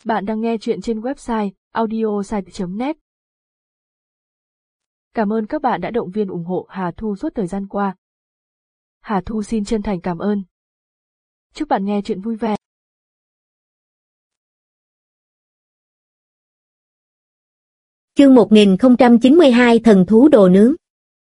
Bạn đang nghe chuyện trên website audiosite.net. Cảm ơn các bạn đã động viên ủng hộ Hà Thu suốt thời gian qua. Hà Thu xin chân thành cảm ơn. Chúc bạn nghe chuyện vui vẻ. Chương 1092 Thần thú đồ nướng.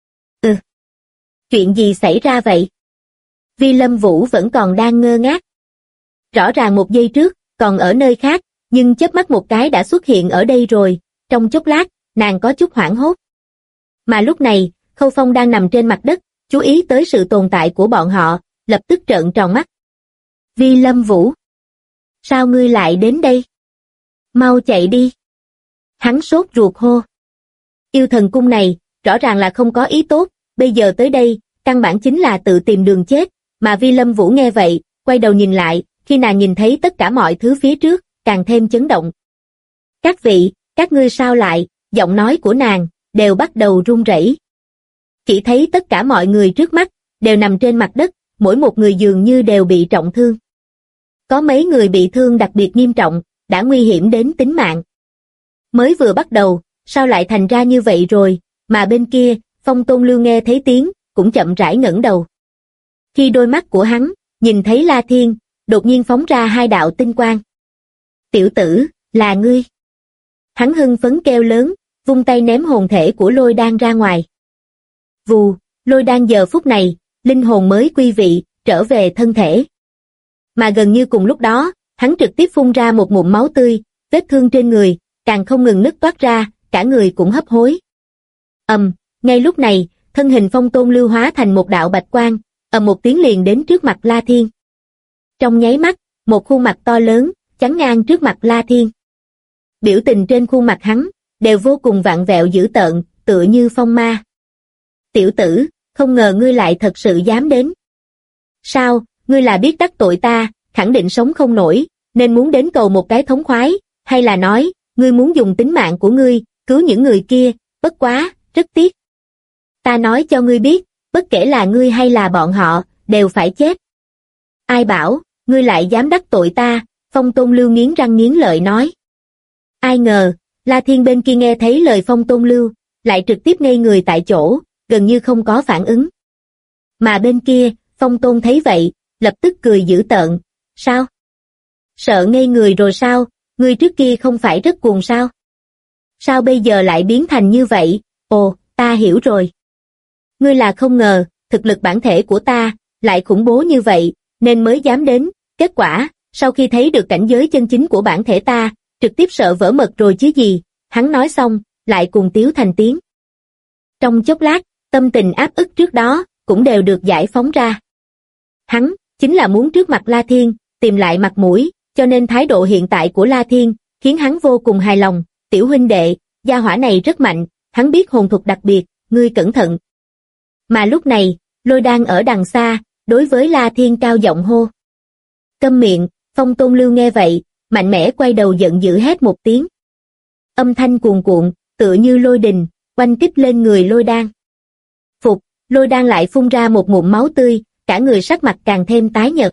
Chuyện gì xảy ra vậy? Vi Lâm Vũ vẫn còn đang ngơ ngác. Rõ ràng một giây trước, còn ở nơi khác, nhưng chớp mắt một cái đã xuất hiện ở đây rồi, trong chốc lát, nàng có chút hoảng hốt. Mà lúc này, Khâu Phong đang nằm trên mặt đất, chú ý tới sự tồn tại của bọn họ, lập tức trợn tròn mắt. Vi Lâm Vũ! Sao ngươi lại đến đây? Mau chạy đi! Hắn sốt ruột hô. Yêu thần cung này, rõ ràng là không có ý tốt, bây giờ tới đây, căn bản chính là tự tìm đường chết, mà Vi Lâm Vũ nghe vậy, quay đầu nhìn lại, khi nàng nhìn thấy tất cả mọi thứ phía trước, càng thêm chấn động. Các vị, các ngươi sao lại, giọng nói của nàng, đều bắt đầu run rẩy. Chỉ thấy tất cả mọi người trước mắt, đều nằm trên mặt đất, mỗi một người dường như đều bị trọng thương. Có mấy người bị thương đặc biệt nghiêm trọng, đã nguy hiểm đến tính mạng. Mới vừa bắt đầu, sao lại thành ra như vậy rồi, mà bên kia, Phong Tôn Lưu nghe thấy tiếng, cũng chậm rãi ngẩng đầu. Khi đôi mắt của hắn, nhìn thấy La Thiên, đột nhiên phóng ra hai đạo tinh quang. Tiểu tử, là ngươi. Hắn hưng phấn kêu lớn, vung tay ném hồn thể của Lôi Đan ra ngoài. Vù, Lôi Đan giờ phút này, linh hồn mới quy vị, trở về thân thể. Mà gần như cùng lúc đó, hắn trực tiếp phun ra một ngụm máu tươi, vết thương trên người, càng không ngừng nứt toát ra, cả người cũng hấp hối. Ngay lúc này, thân hình Phong Tôn Lưu hóa thành một đạo bạch quang, một tiếng liền đến trước mặt La Thiên. Trong nháy mắt, một khuôn mặt to lớn, chắn ngang trước mặt La Thiên. Biểu tình trên khuôn mặt hắn, đều vô cùng vặn vẹo dữ tợn, tựa như phong ma. Tiểu tử, không ngờ ngươi lại thật sự dám đến. Sao, ngươi là biết đắc tội ta, khẳng định sống không nổi, nên muốn đến cầu một cái thống khoái, hay là nói, ngươi muốn dùng tính mạng của ngươi, cứu những người kia, bất quá, rất tiếc. Ta nói cho ngươi biết, bất kể là ngươi hay là bọn họ, đều phải chết. Ai bảo, ngươi lại dám đắc tội ta, Phong Tôn Lưu nghiến răng nghiến lợi nói. Ai ngờ, La Thiên bên kia nghe thấy lời Phong Tôn Lưu, lại trực tiếp ngây người tại chỗ, gần như không có phản ứng. Mà bên kia, Phong Tôn thấy vậy, lập tức cười dữ tợn. Sao? Sợ ngây người rồi sao? Ngươi trước kia không phải rất cuồng sao? Sao bây giờ lại biến thành như vậy? Ồ, ta hiểu rồi. Ngươi là không ngờ, thực lực bản thể của ta, lại khủng bố như vậy, nên mới dám đến. Kết quả, sau khi thấy được cảnh giới chân chính của bản thể ta, trực tiếp sợ vỡ mật rồi chứ gì. Hắn nói xong, lại cùng tiếu thành tiếng. Trong chốc lát, tâm tình áp ức trước đó, cũng đều được giải phóng ra. Hắn, chính là muốn trước mặt La Thiên, tìm lại mặt mũi, cho nên thái độ hiện tại của La Thiên, khiến hắn vô cùng hài lòng. Tiểu huynh đệ, gia hỏa này rất mạnh, hắn biết hồn thuật đặc biệt, ngươi cẩn thận. Mà lúc này, Lôi Đan ở đằng xa, đối với La Thiên cao giọng hô. Câm miệng, Phong Tôn Lưu nghe vậy, mạnh mẽ quay đầu giận dữ hét một tiếng. Âm thanh cuồn cuộn, tựa như lôi đình, oanh kích lên người Lôi Đan. Phục, Lôi Đan lại phun ra một ngụm máu tươi, cả người sắc mặt càng thêm tái nhợt.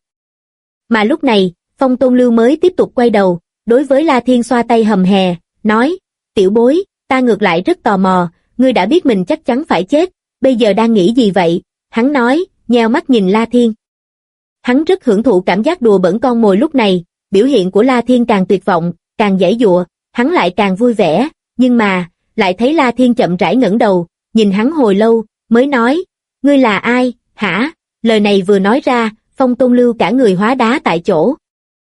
Mà lúc này, Phong Tôn Lưu mới tiếp tục quay đầu, đối với La Thiên xoa tay hầm hè, nói, tiểu bối, ta ngược lại rất tò mò, ngươi đã biết mình chắc chắn phải chết, bây giờ đang nghĩ gì vậy? Hắn nói, nheo mắt nhìn La Thiên. Hắn rất hưởng thụ cảm giác đùa bỡn con mồi lúc này, biểu hiện của La Thiên càng tuyệt vọng, càng giãy giụa, hắn lại càng vui vẻ, nhưng mà, lại thấy La Thiên chậm rãi ngẩng đầu, nhìn hắn hồi lâu, mới nói, ngươi là ai, hả? Lời này vừa nói ra, Phong Tôn Lưu cả người hóa đá tại chỗ.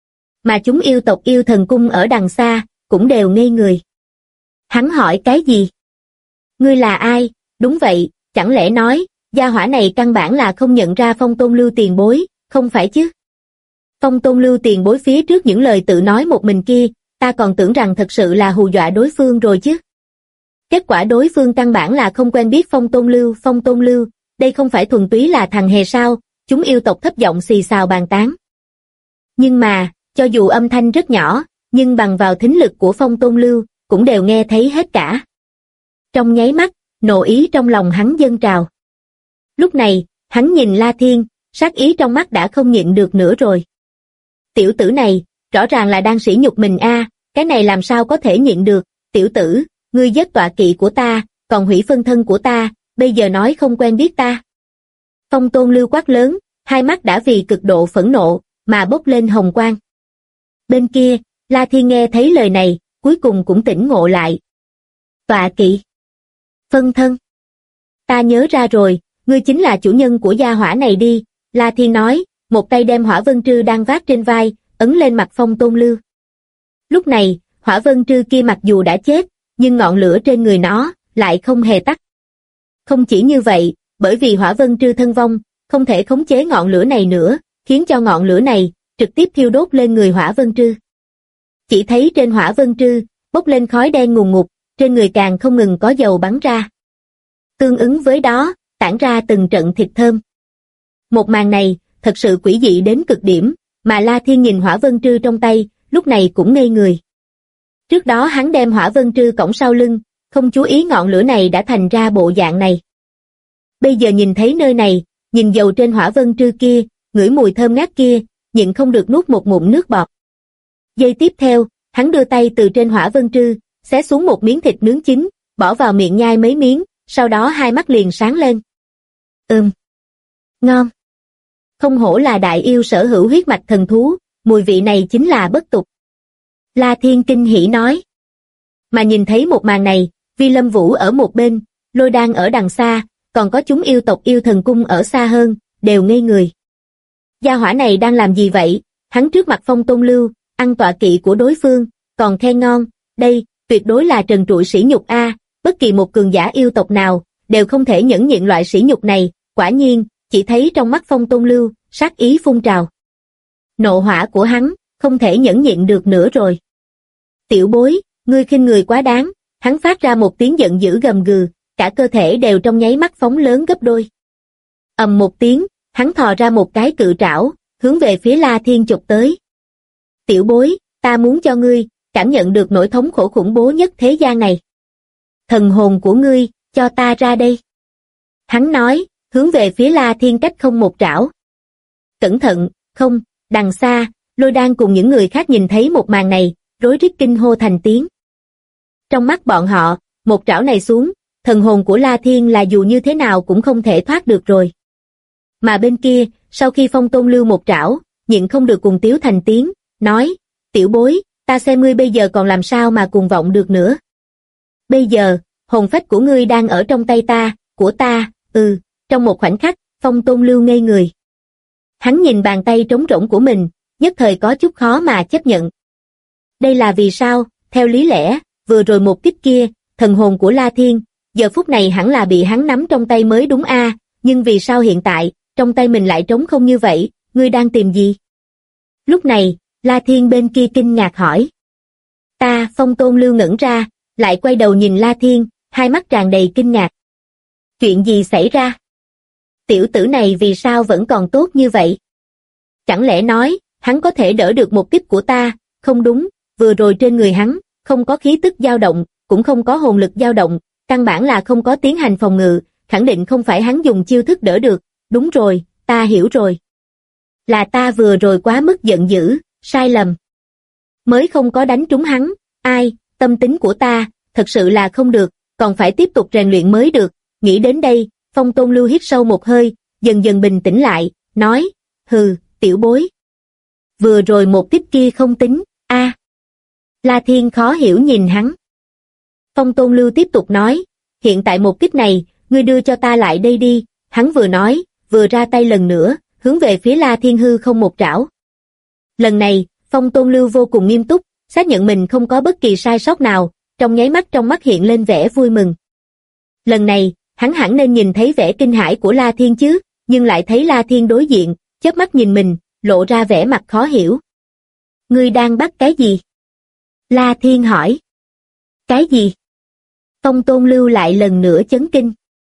Mà chúng yêu tộc yêu thần cung ở đằng xa, cũng đều ngây người. Hắn hỏi cái gì? Ngươi là ai? Đúng vậy, chẳng lẽ nói, gia hỏa này căn bản là không nhận ra Phong Tôn Lưu tiền bối, không phải chứ? Phong Tôn Lưu tiền bối phía trước những lời tự nói một mình kia, ta còn tưởng rằng thật sự là hù dọa đối phương rồi chứ. Kết quả đối phương căn bản là không quen biết Phong Tôn Lưu, đây không phải thuần túy là thằng hề sao? Chúng yêu tộc thấp giọng xì xào bàn tán. Nhưng mà, cho dù âm thanh rất nhỏ, nhưng bằng vào thính lực của Phong Tôn Lưu, cũng đều nghe thấy hết cả. Trong nháy mắt, nộ ý trong lòng hắn dâng trào. Lúc này, hắn nhìn La Thiên, sát ý trong mắt đã không nhịn được nữa rồi. Tiểu tử này, rõ ràng là đang sỉ nhục mình a, cái này làm sao có thể nhịn được, tiểu tử, ngươi giết tọa kỵ của ta, còn hủy phân thân của ta, bây giờ nói không quen biết ta. Phong Tôn Lưu quát lớn, hai mắt đã vì cực độ phẫn nộ, mà bốc lên hồng quang. Bên kia, La Thiên nghe thấy lời này, cuối cùng cũng tỉnh ngộ lại. Tọa kỵ. Phân thân. Ta nhớ ra rồi, ngươi chính là chủ nhân của gia hỏa này đi, La Thiên nói, một tay đem Hỏa Vân Trư đang vác trên vai, ấn lên mặt Phong Tôn Lưu. Lúc này, Hỏa Vân Trư kia mặc dù đã chết, nhưng ngọn lửa trên người nó lại không hề tắt. Không chỉ như vậy, bởi vì Hỏa Vân Trư thân vong, không thể khống chế ngọn lửa này nữa, khiến cho ngọn lửa này trực tiếp thiêu đốt lên người Hỏa Vân Trư. Chỉ thấy trên Hỏa Vân Trư bốc lên khói đen ngùn ngụt, trên người càng không ngừng có dầu bắn ra. Tương ứng với đó, tản ra từng trận thịt thơm. Một màn này, thật sự quỷ dị đến cực điểm, mà La Thiên nhìn Hỏa Vân Trư trong tay, lúc này cũng ngây người. Trước đó hắn đem Hỏa Vân Trư cõng sau lưng, không chú ý ngọn lửa này đã thành ra bộ dạng này. Bây giờ nhìn thấy nơi này, nhìn dầu trên Hỏa Vân Trư kia, ngửi mùi thơm ngát kia, nhịn không được nuốt một ngụm nước bọt. Giây tiếp theo, hắn đưa tay từ trên Hỏa Vân Trư, xé xuống một miếng thịt nướng chín, bỏ vào miệng nhai mấy miếng, sau đó hai mắt liền sáng lên. Ngon. Không hổ là đại yêu sở hữu huyết mạch thần thú, mùi vị này chính là bất tục. La Thiên kinh hỉ nói. Mà nhìn thấy một màn này, Vi Lâm Vũ ở một bên, Lôi Đan ở đằng xa, còn có chúng yêu tộc yêu thần cung ở xa hơn, đều ngây người. Gia hỏa này đang làm gì vậy? Hắn trước mặt Phong Tôn Lưu, ăn tọa kỵ của đối phương, còn khen ngon, đây, tuyệt đối là trần trụi sỉ nhục a, bất kỳ một cường giả yêu tộc nào, đều không thể nhẫn nhịn loại sỉ nhục này, quả nhiên, chỉ thấy trong mắt Phong Tôn Lưu, sát ý phun trào. Nộ hỏa của hắn, không thể nhẫn nhịn được nữa rồi. Tiểu bối, ngươi khinh người quá đáng, hắn phát ra một tiếng giận dữ gầm gừ, cả cơ thể đều trong nháy mắt phóng lớn gấp đôi. Ầm một tiếng, hắn thò ra một cái cự trảo, hướng về phía La Thiên chụp tới. Tiểu bối, ta muốn cho ngươi, cảm nhận được nỗi thống khổ khủng bố nhất thế gian này. Thần hồn của ngươi, cho ta ra đây. Hắn nói, hướng về phía La Thiên cách không một trảo. Cẩn thận, không, đằng xa, Lôi Đan cùng những người khác nhìn thấy một màn này, rối rít kinh hô thành tiếng. Trong mắt bọn họ, một trảo này xuống, thần hồn của La Thiên là dù như thế nào cũng không thể thoát được rồi. Mà bên kia, sau khi Phong Tôn Lưu một trảo, nhịn không được cùng tiếu thành tiếng, nói, tiểu bối, ta xem ngươi bây giờ còn làm sao mà cuồng vọng được nữa. Bây giờ, hồn phách của ngươi đang ở trong tay ta, của ta, trong một khoảnh khắc, Phong Tôn Lưu ngây người. Hắn nhìn bàn tay trống rỗng của mình, nhất thời có chút khó mà chấp nhận. Đây là vì sao, theo lý lẽ, vừa rồi một kích kia, thần hồn của La Thiên, giờ phút này hẳn là bị hắn nắm trong tay mới đúng a, nhưng vì sao hiện tại, trong tay mình lại trống không như vậy, ngươi đang tìm gì? Lúc này, La Thiên bên kia kinh ngạc hỏi. Phong Tôn Lưu ngẩn ra, lại quay đầu nhìn La Thiên, hai mắt tràn đầy kinh ngạc. Chuyện gì xảy ra? Tiểu tử này vì sao vẫn còn tốt như vậy? Chẳng lẽ nói, hắn có thể đỡ được một kích của ta? Không đúng, vừa rồi trên người hắn, không có khí tức dao động, cũng không có hồn lực dao động, căn bản là không có tiến hành phòng ngự, khẳng định không phải hắn dùng chiêu thức đỡ được. Đúng rồi, ta hiểu rồi. Là ta vừa rồi quá mức giận dữ, sai lầm. Mới không có đánh trúng hắn, ai, tâm tính của ta, thật sự là không được, còn phải tiếp tục rèn luyện mới được. Nghĩ đến đây, Phong Tôn Lưu hít sâu một hơi, dần dần bình tĩnh lại, nói, hừ, tiểu bối. Vừa rồi một tiếp kia không tính, a. La Thiên khó hiểu nhìn hắn. Phong Tôn Lưu tiếp tục nói, hiện tại một kích này, ngươi đưa cho ta lại đây đi, hắn vừa nói, vừa ra tay lần nữa, hướng về phía La Thiên hư không một trảo. Lần này, Phong Tôn Lưu vô cùng nghiêm túc, xác nhận mình không có bất kỳ sai sót nào, trong nháy mắt trong mắt hiện lên vẻ vui mừng. Lần này, hắn hẳn nên nhìn thấy vẻ kinh hãi của La Thiên chứ, nhưng lại thấy La Thiên đối diện, chớp mắt nhìn mình, lộ ra vẻ mặt khó hiểu. Ngươi đang bắt cái gì? La Thiên hỏi. Cái gì? Phong Tôn Lưu lại lần nữa chấn kinh.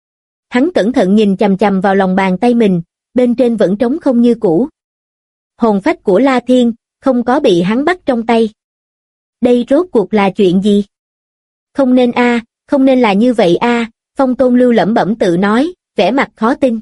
Hắn cẩn thận nhìn chằm chằm vào lòng bàn tay mình, bên trên vẫn trống không như cũ. Hồn phách của La Thiên, không có bị hắn bắt trong tay. Đây rốt cuộc là chuyện gì? Không nên không nên là như vậy Phong Tôn Lưu lẩm bẩm tự nói, vẻ mặt khó tin.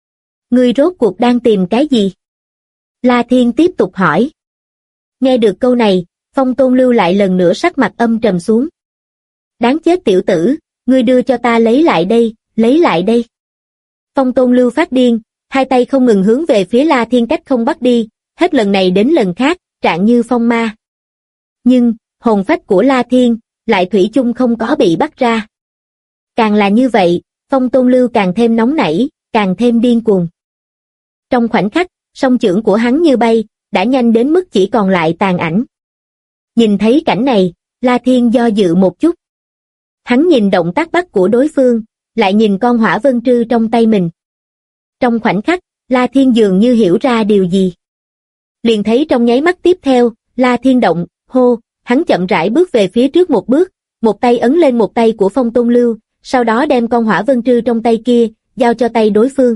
Ngươi rốt cuộc đang tìm cái gì? La Thiên tiếp tục hỏi. Nghe được câu này, Phong Tôn Lưu lại lần nữa sắc mặt âm trầm xuống. Đáng chết tiểu tử, ngươi đưa cho ta lấy lại đây, lấy lại đây. Phong Tôn Lưu phát điên, hai tay không ngừng hướng về phía La Thiên cách không bắt đi, hết lần này đến lần khác, trạng như phong ma. Nhưng, hồn phách của La Thiên, lại thủy chung không có bị bắt ra. Càng là như vậy, Phong Tôn Lưu càng thêm nóng nảy, càng thêm điên cuồng. Trong khoảnh khắc, song chưởng của hắn như bay, đã nhanh đến mức chỉ còn lại tàn ảnh. Nhìn thấy cảnh này, La Thiên do dự một chút. Hắn nhìn động tác bắt của đối phương, lại nhìn con hỏa vân trư trong tay mình. Trong khoảnh khắc, La Thiên dường như hiểu ra điều gì. Liền thấy trong nháy mắt tiếp theo, La Thiên động, hô, hắn chậm rãi bước về phía trước một bước, một tay ấn lên một tay của Phong Tôn Lưu, sau đó đem con hỏa vân trư trong tay kia, giao cho tay đối phương.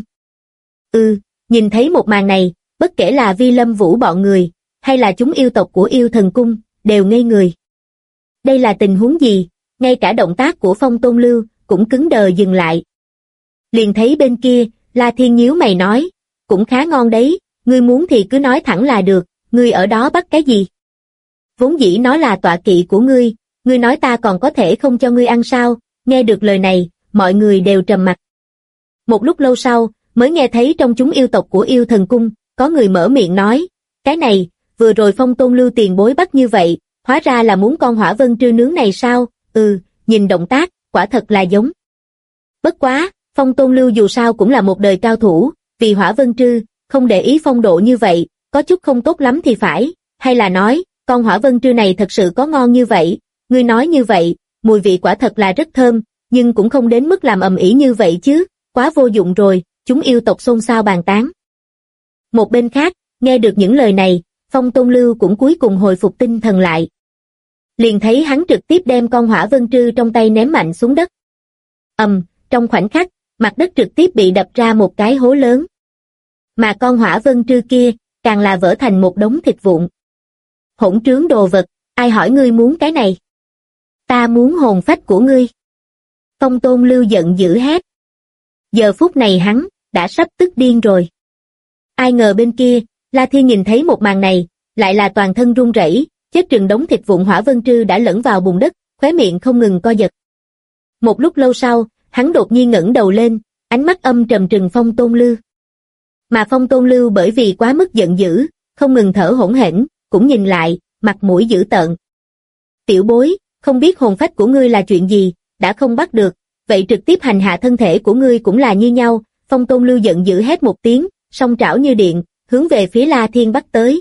Nhìn thấy một màn này, bất kể là Vi Lâm Vũ bọn người, hay là chúng yêu tộc của yêu thần cung, đều ngây người. Đây là tình huống gì? Ngay cả động tác của Phong Tôn Lưu, cũng cứng đờ dừng lại. Liền thấy bên kia, La Thiên nhíu mày nói, cũng khá ngon đấy, ngươi muốn thì cứ nói thẳng là được, ngươi ở đó bắt cái gì? Vốn dĩ nó là tọa kỵ của ngươi nói ta còn có thể không cho ngươi ăn sao? Nghe được lời này, mọi người đều trầm mặc. Một lúc lâu sau, mới nghe thấy trong chúng yêu tộc của yêu thần cung, có người mở miệng nói, cái này, vừa rồi Phong Tôn Lưu tiền bối bắt như vậy, hóa ra là muốn con hỏa vân trư nướng này sao? Nhìn động tác, quả thật là giống. Bất quá, Phong Tôn Lưu dù sao cũng là một đời cao thủ, vì hỏa vân trư, không để ý phong độ như vậy, có chút không tốt lắm thì phải, hay là nói, con hỏa vân trư này thật sự có ngon như vậy, ngươi nói như vậy, mùi vị quả thật là rất thơm, nhưng cũng không đến mức làm ầm ĩ như vậy chứ, quá vô dụng rồi, chúng yêu tộc xôn xao bàn tán. Một bên khác, nghe được những lời này, Phong Tôn Lưu cũng cuối cùng hồi phục tinh thần lại. Liền thấy hắn trực tiếp đem con hỏa vân trư trong tay ném mạnh xuống đất. Trong khoảnh khắc, mặt đất trực tiếp bị đập ra một cái hố lớn. Mà con hỏa vân trư kia, càng là vỡ thành một đống thịt vụn. Hỗn trướng đồ vật, ai hỏi ngươi muốn cái này? Ta muốn hồn phách của ngươi. Phong Tôn Lưu giận dữ hét. Giờ phút này hắn, đã sắp tức điên rồi. Ai ngờ bên kia, La Thiên nhìn thấy một màn này, lại là toàn thân run rẩy, chết rừng đống thịt vụn hỏa vân trư đã lẫn vào bùn đất, khóe miệng không ngừng co giật. Một lúc lâu sau, hắn đột nhiên ngẩng đầu lên, ánh mắt âm trầm trừng Phong Tôn Lưu. Mà Phong Tôn Lưu bởi vì quá mức giận dữ, không ngừng thở hổn hển, cũng nhìn lại, mặt mũi dữ tợn. Tiểu bối, không biết hồn phách của ngươi là chuyện gì, đã không bắt được, vậy trực tiếp hành hạ thân thể của ngươi cũng là như nhau. Phong Tôn Lưu giận dữ hét một tiếng, song trảo như điện, hướng về phía La Thiên bắt tới.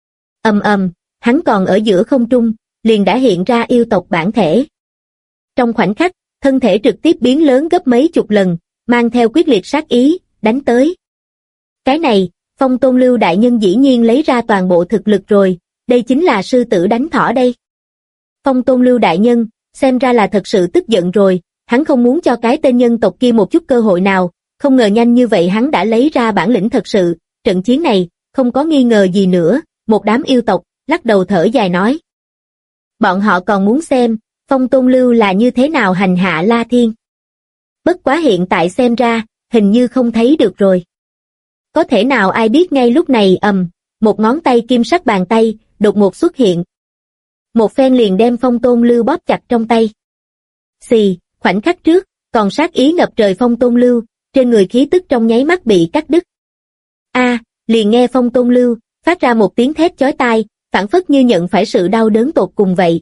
Hắn còn ở giữa không trung, liền đã hiện ra yêu tộc bản thể. Trong khoảnh khắc, thân thể trực tiếp biến lớn gấp mấy chục lần, mang theo quyết liệt sát ý, đánh tới. Cái này, Phong Tôn Lưu đại nhân dĩ nhiên lấy ra toàn bộ thực lực rồi, đây chính là sư tử đánh thỏ đây. Phong Tôn Lưu đại nhân, xem ra là thật sự tức giận rồi, hắn không muốn cho cái tên nhân tộc kia một chút cơ hội nào, không ngờ nhanh như vậy hắn đã lấy ra bản lĩnh thật sự, trận chiến này, không có nghi ngờ gì nữa, một đám yêu tộc, lắc đầu thở dài nói. Bọn họ còn muốn xem, Phong Tôn Lưu là như thế nào hành hạ La Thiên. Bất quá hiện tại xem ra, hình như không thấy được rồi. Có thể nào ai biết ngay lúc này một ngón tay kim sắc bàn tay, đột ngột xuất hiện. Một phen liền đem Phong Tôn Lưu bóp chặt trong tay. Xì, khoảnh khắc trước, còn sát ý ngập trời Phong Tôn Lưu, trên người khí tức trong nháy mắt bị cắt đứt. Liền nghe Phong Tôn Lưu, phát ra một tiếng thét chói tai, phảng phất như nhận phải sự đau đớn tột cùng vậy.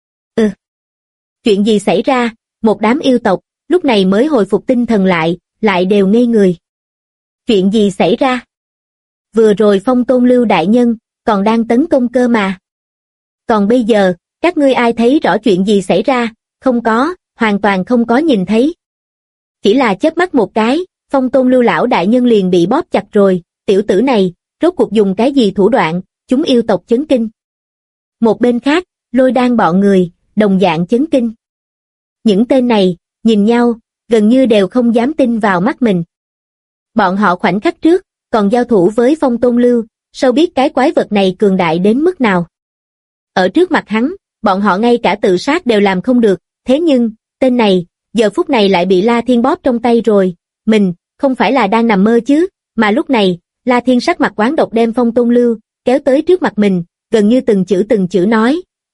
Chuyện gì xảy ra? Một đám yêu tộc, lúc này mới hồi phục tinh thần lại đều ngây người. Chuyện gì xảy ra? Vừa rồi Phong Tôn Lưu đại nhân, còn đang tấn công cơ mà. Còn bây giờ, các ngươi ai thấy rõ chuyện gì xảy ra? Không có, hoàn toàn không có nhìn thấy. Chỉ là chớp mắt một cái, Phong Tôn Lưu lão đại nhân liền bị bóp chặt rồi, tiểu tử này, rốt cuộc dùng cái gì thủ đoạn, chúng yêu tộc chấn kinh. Một bên khác, Lôi Đan bọn người, đồng dạng chấn kinh. Những tên này, nhìn nhau, gần như đều không dám tin vào mắt mình. Bọn họ khoảnh khắc trước, còn giao thủ với Phong Tôn Lưu, sao biết cái quái vật này cường đại đến mức nào. Ở trước mặt hắn, bọn họ ngay cả tự sát đều làm không được, thế nhưng, tên này, giờ phút này lại bị La Thiên bóp trong tay rồi, mình, không phải là đang nằm mơ chứ, mà lúc này, La Thiên sắc mặt oán độc đem Phong Tôn Lưu, kéo tới trước mặt mình, gần như từng chữ nói,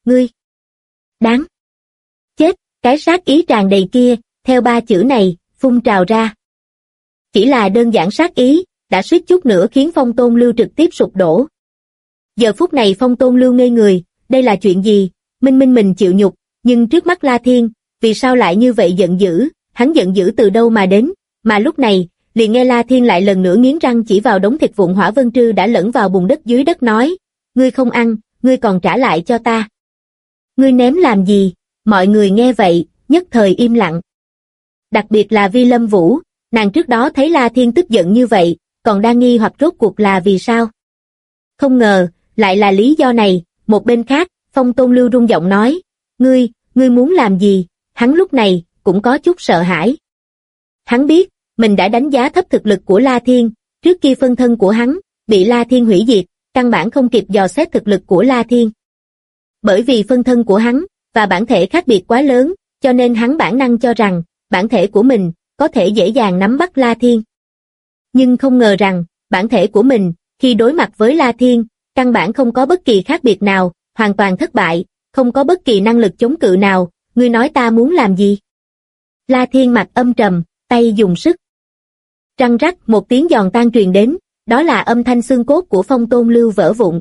ngươi. Đáng chết, cái sát ý tràn đầy kia, theo ba chữ này, phun trào ra. Chỉ là đơn giản sát ý, đã suýt chút nữa khiến Phong Tôn Lưu trực tiếp sụp đổ. Giờ phút này Phong Tôn Lưu ngây người, đây là chuyện gì? Minh minh mình chịu nhục, nhưng trước mắt La Thiên, vì sao lại như vậy giận dữ, hắn giận dữ từ đâu mà đến, mà lúc này, liền nghe La Thiên lại lần nữa nghiến răng chỉ vào đống thịt vụn Hỏa Vân Trư đã lẫn vào bùn đất dưới đất nói, ngươi không ăn, ngươi còn trả lại cho ta. Ngươi ném làm gì? Mọi người nghe vậy, nhất thời im lặng. Đặc biệt là Vi Lâm Vũ, nàng trước đó thấy La Thiên tức giận như vậy, còn đang nghi hoặc rốt cuộc là vì sao. Không ngờ, lại là lý do này, một bên khác, Phong Tôn Lưu rung giọng nói, ngươi muốn làm gì? Hắn lúc này, cũng có chút sợ hãi. Hắn biết, mình đã đánh giá thấp thực lực của La Thiên, trước kia phân thân của hắn, bị La Thiên hủy diệt, căn bản không kịp dò xét thực lực của La Thiên. Bởi vì phân thân của hắn, và bản thể khác biệt quá lớn, cho nên hắn bản năng cho rằng, bản thể của mình, có thể dễ dàng nắm bắt La Thiên. Nhưng không ngờ rằng, bản thể của mình, khi đối mặt với La Thiên, căn bản không có bất kỳ khác biệt nào, hoàn toàn thất bại, không có bất kỳ năng lực chống cự nào, ngươi nói ta muốn làm gì? La Thiên mặt âm trầm, tay dùng sức. Răng rắc một tiếng giòn tan truyền đến, đó là âm thanh xương cốt của Phong Tôn Lưu vỡ vụn.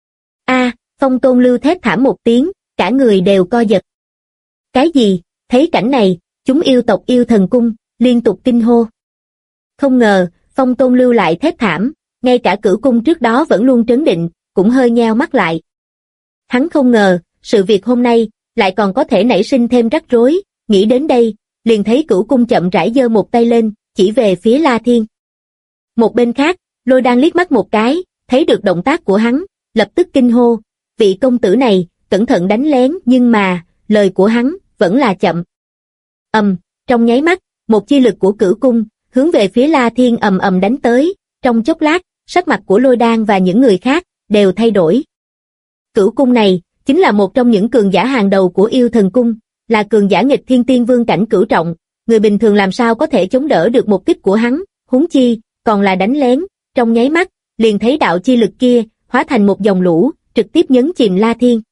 Phong Tôn Lưu thét thảm một tiếng, cả người đều co giật. Cái gì? Thấy cảnh này, chúng yêu tộc Yêu Thần Cung, liên tục kinh hô. Không ngờ, Phong Tôn Lưu lại thét thảm, ngay cả Cửu Cung trước đó vẫn luôn trấn định, cũng hơi nheo mắt lại. Hắn không ngờ, sự việc hôm nay, lại còn có thể nảy sinh thêm rắc rối, nghĩ đến đây, liền thấy Cửu Cung chậm rãi giơ một tay lên, chỉ về phía La Thiên. Một bên khác, Lôi Đan liếc mắt một cái, thấy được động tác của hắn, lập tức kinh hô, vị công tử này, cẩn thận đánh lén, nhưng mà, lời của hắn, vẫn là chậm. Trong nháy mắt, một chi lực của Cửu Cung, hướng về phía La Thiên ầm ầm đánh tới, trong chốc lát, sắc mặt của Lôi Đan và những người khác, đều thay đổi. Cửu Cung này, chính là một trong những cường giả hàng đầu của Yêu Thần Cung, là cường giả nghịch thiên tiên vương cảnh cửu trọng, người bình thường làm sao có thể chống đỡ được một kích của hắn, huống chi, còn là đánh lén, trong nháy mắt, liền thấy đạo chi lực kia, hóa thành một dòng lũ, trực tiếp nhấn chìm La Thiên.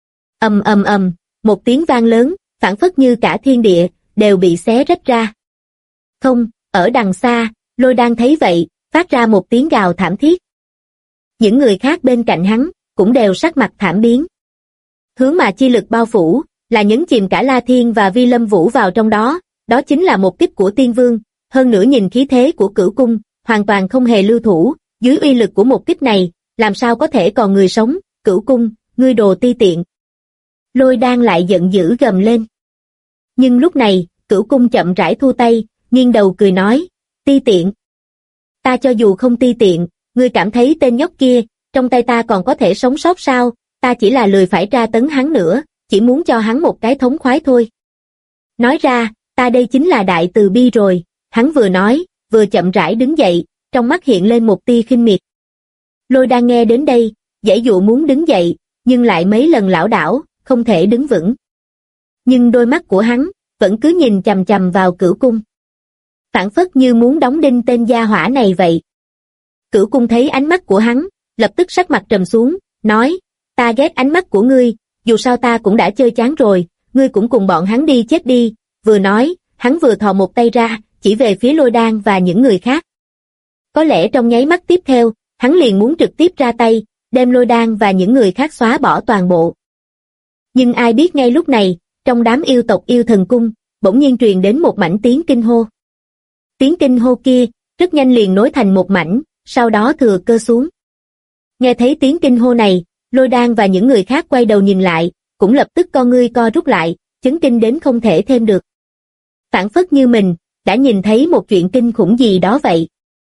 Một tiếng vang lớn, phảng phất như cả thiên địa, đều bị xé rách ra. Không, ở đằng xa, Lôi Đan thấy vậy, phát ra một tiếng gào thảm thiết. Những người khác bên cạnh hắn, cũng đều sắc mặt thảm biến. Hướng mà chi lực bao phủ, là nhấn chìm cả La Thiên và Vi Lâm Vũ vào trong đó, đó chính là một kích của tiên vương, hơn nữa nhìn khí thế của Cửu Cung, hoàn toàn không hề lưu thủ, dưới uy lực của một kích này, làm sao có thể còn người sống, Cửu Cung, ngươi đồ ti tiện. Lôi Đan lại giận dữ gầm lên. Nhưng lúc này, Cửu Cung chậm rãi thu tay, nghiêng đầu cười nói, ti tiện. Ta cho dù không ti tiện, ngươi cảm thấy tên nhóc kia, trong tay ta còn có thể sống sót sao, ta chỉ là lười phải tra tấn hắn nữa, chỉ muốn cho hắn một cái thống khoái thôi. Nói ra, ta đây chính là đại từ bi rồi, hắn vừa nói, vừa chậm rãi đứng dậy, trong mắt hiện lên một tia khinh miệt. Lôi Đan nghe đến đây, giãy dụ muốn đứng dậy, nhưng lại mấy lần lảo đảo, không thể đứng vững. Nhưng đôi mắt của hắn, vẫn cứ nhìn chằm chằm vào Cửu Cung. Phảng phất như muốn đóng đinh tên gia hỏa này vậy. Cửu Cung thấy ánh mắt của hắn, lập tức sắc mặt trầm xuống, nói, ta ghét ánh mắt của ngươi, dù sao ta cũng đã chơi chán rồi, ngươi cũng cùng bọn hắn đi chết đi, vừa nói, hắn vừa thò một tay ra, chỉ về phía Lôi Đan và những người khác. Có lẽ trong nháy mắt tiếp theo, hắn liền muốn trực tiếp ra tay, đem Lôi Đan và những người khác xóa bỏ toàn bộ. Nhưng ai biết ngay lúc này, trong đám yêu tộc Yêu Thần Cung, bỗng nhiên truyền đến một mảnh tiếng kinh hô. Tiếng kinh hô kia, rất nhanh liền nối thành một mảnh, sau đó thừa cơ xuống. Nghe thấy tiếng kinh hô này, Lôi Đan và những người khác quay đầu nhìn lại, cũng lập tức con ngươi co rút lại, chấn kinh đến không thể thêm được. Phảng phất như mình, đã nhìn thấy một chuyện kinh khủng gì đó vậy.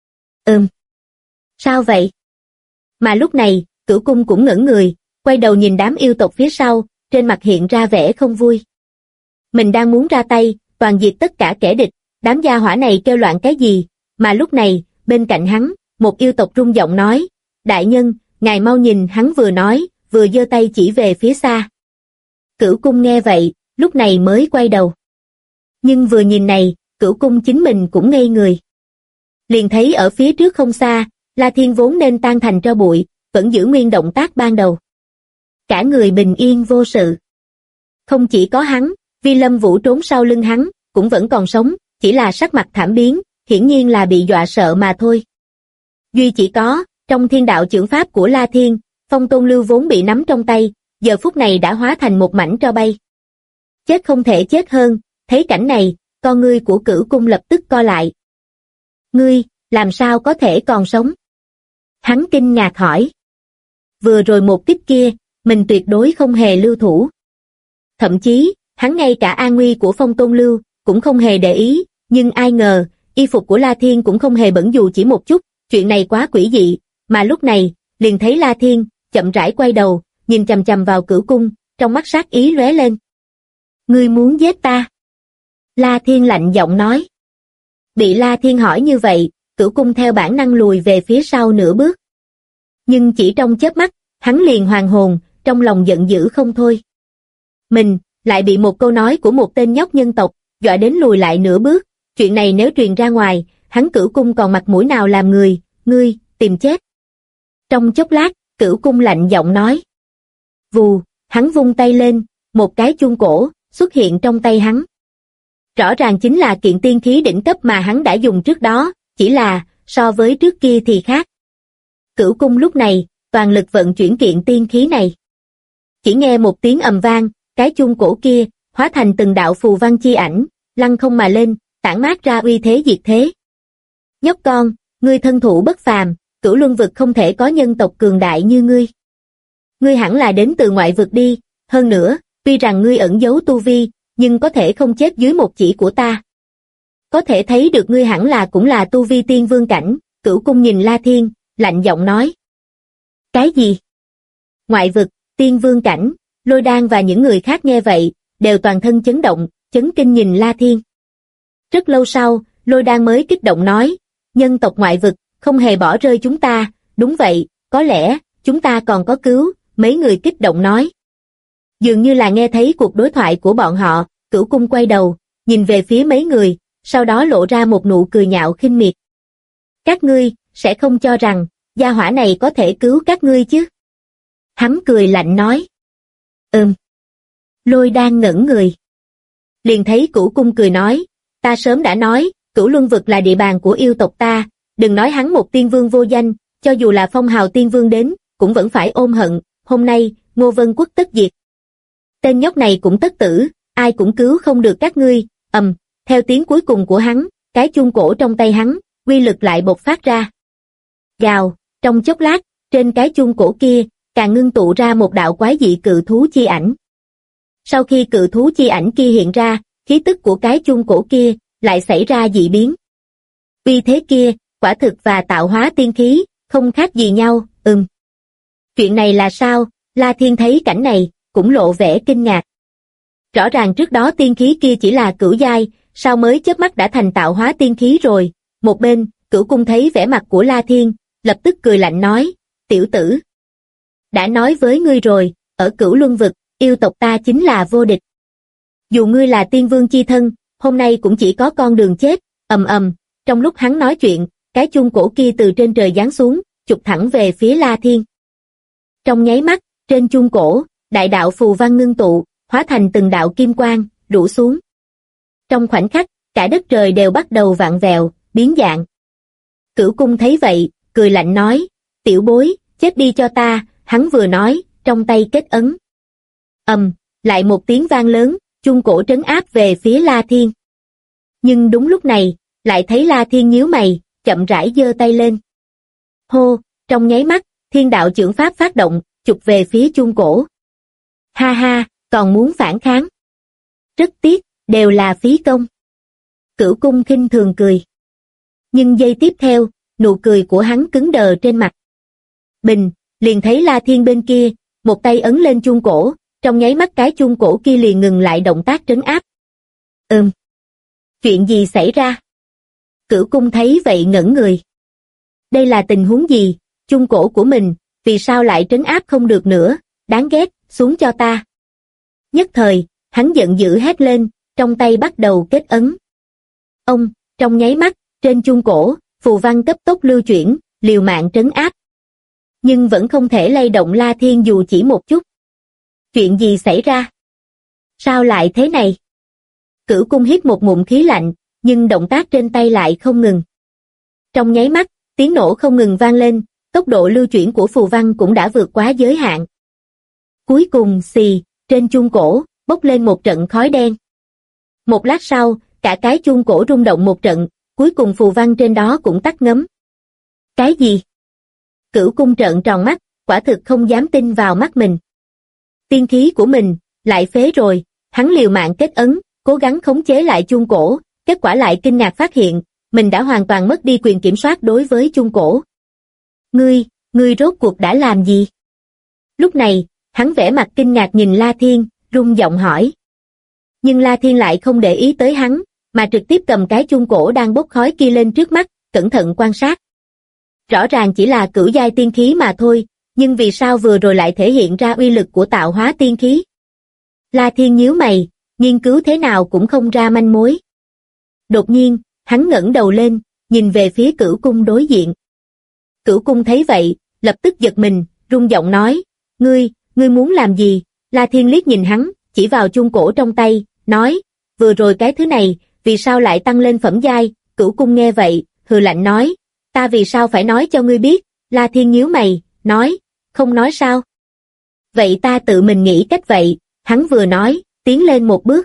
Sao vậy? Mà lúc này, Cửu Cung cũng ngẩn người, quay đầu nhìn đám yêu tộc phía sau, trên mặt hiện ra vẻ không vui. Mình đang muốn ra tay, toàn diệt tất cả kẻ địch, đám gia hỏa này kêu loạn cái gì, mà lúc này, bên cạnh hắn, một yêu tộc rung giọng nói, đại nhân, ngài mau nhìn, hắn vừa nói, vừa giơ tay chỉ về phía xa. Cửu Cung nghe vậy, lúc này mới quay đầu. Nhưng vừa nhìn này, Cửu Cung chính mình cũng ngây người. Liền thấy ở phía trước không xa, La Thiên vốn nên tan thành tro bụi, vẫn giữ nguyên động tác ban đầu. cả người bình yên vô sự. Không chỉ có hắn, Vi Lâm Vũ trốn sau lưng hắn, cũng vẫn còn sống, chỉ là sắc mặt thảm biến, hiển nhiên là bị dọa sợ mà thôi. Duy chỉ có, trong thiên đạo chưởng pháp của La Thiên, Phong Tôn Lưu vốn bị nắm trong tay, giờ phút này đã hóa thành một mảnh tro bay. Chết không thể chết hơn, thấy cảnh này, con ngươi của Cửu Cung lập tức co lại. Ngươi, làm sao có thể còn sống? Hắn kinh ngạc hỏi. Vừa rồi một kích kia, mình tuyệt đối không hề lưu thủ. Thậm chí, hắn ngay cả an nguy của Phong Tôn Lưu, cũng không hề để ý, nhưng ai ngờ, y phục của La Thiên cũng không hề bẩn dù chỉ một chút, chuyện này quá quỷ dị, mà lúc này, liền thấy La Thiên, chậm rãi quay đầu, nhìn chằm chằm vào Cửu Cung, trong mắt sát ý lóe lên. Ngươi muốn giết ta? La Thiên lạnh giọng nói. Bị La Thiên hỏi như vậy, Cửu Cung theo bản năng lùi về phía sau nửa bước. Nhưng chỉ trong chớp mắt, hắn liền hoàn hồn, trong lòng giận dữ không thôi. Mình, lại bị một câu nói của một tên nhóc nhân tộc, dọa đến lùi lại nửa bước, chuyện này nếu truyền ra ngoài, hắn Cửu Cung còn mặt mũi nào làm người, ngươi, tìm chết. Trong chốc lát, Cửu Cung lạnh giọng nói. Vù, hắn vung tay lên, một cái chuông cổ, xuất hiện trong tay hắn. Rõ ràng chính là kiện tiên khí đỉnh cấp mà hắn đã dùng trước đó, chỉ là, so với trước kia thì khác. Cửu Cung lúc này, toàn lực vận chuyển kiện tiên khí này. Chỉ nghe một tiếng ầm vang, cái chuông cổ kia, hóa thành từng đạo phù văn chi ảnh, lăng không mà lên, tản mát ra uy thế diệt thế. Nhóc con, ngươi thân thủ bất phàm, Cửu Luân vực không thể có nhân tộc cường đại như ngươi. Ngươi hẳn là đến từ ngoại vực đi, hơn nữa, tuy rằng ngươi ẩn giấu tu vi, nhưng có thể không chết dưới một chỉ của ta. Có thể thấy được ngươi hẳn là cũng là tu vi tiên vương cảnh, Cửu Cung nhìn La Thiên, lạnh giọng nói. Cái gì? Ngoại vực, tiên vương cảnh, Lôi Đan và những người khác nghe vậy, đều toàn thân chấn động, chấn kinh nhìn La Thiên. Rất lâu sau, Lôi Đan mới kích động nói, nhân tộc ngoại vực, không hề bỏ rơi chúng ta, đúng vậy, có lẽ, chúng ta còn có cứu, mấy người kích động nói. Dường như là nghe thấy cuộc đối thoại của bọn họ, Cửu Cung quay đầu, nhìn về phía mấy người, sau đó lộ ra một nụ cười nhạo khinh miệt. Các ngươi, sẽ không cho rằng, gia hỏa này có thể cứu các ngươi chứ? Hắn cười lạnh nói. Lôi Đan ngẩn người. Liền thấy Cửu Cung cười nói, ta sớm đã nói, Cửu Luân vực là địa bàn của yêu tộc ta, đừng nói hắn một tiên vương vô danh, cho dù là phong hào tiên vương đến, cũng vẫn phải ôm hận, hôm nay, Ngô Vân Quốc tất diệt. Tên nhóc này cũng tất tử, ai cũng cứu không được các ngươi, theo tiếng cuối cùng của hắn, cái chuông cổ trong tay hắn, uy lực lại bộc phát ra. Gào, trong chốc lát, trên cái chuông cổ kia, càng ngưng tụ ra một đạo quái dị cự thú chi ảnh. Sau khi cự thú chi ảnh kia hiện ra, khí tức của cái chuông cổ kia, lại xảy ra dị biến. Uy thế kia, quả thực và tạo hóa tiên khí, không khác gì nhau, Chuyện này là sao? La Thiên thấy cảnh này, cũng lộ vẻ kinh ngạc. Rõ ràng trước đó tiên khí kia chỉ là cửu giai, sao mới chớp mắt đã thành tạo hóa tiên khí rồi? Một bên, Cửu Cung thấy vẻ mặt của La Thiên, lập tức cười lạnh nói, tiểu tử. Đã nói với ngươi rồi, ở Cửu Luân vực, yêu tộc ta chính là vô địch. Dù ngươi là tiên vương chi thân, hôm nay cũng chỉ có con đường chết, trong lúc hắn nói chuyện, cái chuông cổ kia từ trên trời giáng xuống, chụp thẳng về phía La Thiên. Trong nháy mắt, trên chuông cổ, đại đạo phù văn ngưng tụ, hóa thành từng đạo kim quang, rủ xuống. Trong khoảnh khắc, cả đất trời đều bắt đầu vặn vẹo, biến dạng. Cửu Cung thấy vậy, cười lạnh nói, tiểu bối, chết đi cho ta, hắn vừa nói, trong tay kết ấn. Lại một tiếng vang lớn, chuông cổ trấn áp về phía La Thiên. Nhưng đúng lúc này, lại thấy La Thiên nhíu mày, chậm rãi giơ tay lên. Hô, trong nháy mắt, thiên đạo chưởng pháp phát động, chụp về phía chuông cổ. Ha ha, còn muốn phản kháng. Rất tiếc, đều là phí công. Cửu Cung khinh thường cười. Nhưng giây tiếp theo, nụ cười của hắn cứng đờ trên mặt. Bình, liền thấy La Thiên bên kia, một tay ấn lên chuông cổ, trong nháy mắt cái chuông cổ kia liền ngừng lại động tác trấn áp. Chuyện gì xảy ra? Cửu Cung thấy vậy ngẩn người. Đây là tình huống gì? Chuông cổ của mình, vì sao lại trấn áp không được nữa? Đáng ghét, xuống cho ta. Nhất thời, hắn giận dữ hét lên, trong tay bắt đầu kết ấn. Trong nháy mắt, trên chuông cổ, phù văn cấp tốc lưu chuyển, liều mạng trấn áp. Nhưng vẫn không thể lay động La Thiên dù chỉ một chút. Chuyện gì xảy ra? Sao lại thế này? Cửu Cung hít một ngụm khí lạnh, nhưng động tác trên tay lại không ngừng. Trong nháy mắt, tiếng nổ không ngừng vang lên, tốc độ lưu chuyển của phù văn cũng đã vượt quá giới hạn. Cuối cùng xì, trên chuông cổ, bốc lên một trận khói đen. Một lát sau, cả cái chuông cổ rung động một trận, cuối cùng phù văn trên đó cũng tắt ngấm. Cái gì? Cửu Cung trợn tròn mắt, quả thực không dám tin vào mắt mình. Tiên khí của mình, lại phế rồi, hắn liều mạng kết ấn, cố gắng khống chế lại chuông cổ, kết quả lại kinh ngạc phát hiện, mình đã hoàn toàn mất đi quyền kiểm soát đối với chuông cổ. Ngươi rốt cuộc đã làm gì? Lúc này, hắn vẻ mặt kinh ngạc nhìn La Thiên, rung giọng hỏi. Nhưng La Thiên lại không để ý tới hắn, mà trực tiếp cầm cái chuông cổ đang bốc khói kia lên trước mắt, cẩn thận quan sát. Rõ ràng chỉ là cửu giai tiên khí mà thôi, nhưng vì sao vừa rồi lại thể hiện ra uy lực của tạo hóa tiên khí? La Thiên nhíu mày, nghiên cứu thế nào cũng không ra manh mối. Đột nhiên, hắn ngẩng đầu lên, nhìn về phía Cửu Cung đối diện. Cửu Cung thấy vậy, lập tức giật mình, rung giọng nói, ngươi muốn làm gì? La Thiên liếc nhìn hắn, chỉ vào chuông cổ trong tay, nói, vừa rồi cái thứ này, vì sao lại tăng lên phẩm giai? Cửu Cung nghe vậy, hừ lạnh nói, ta vì sao phải nói cho ngươi biết? La Thiên nhíu mày, nói, không nói sao? Vậy ta tự mình nghĩ cách vậy, hắn vừa nói, tiến lên một bước.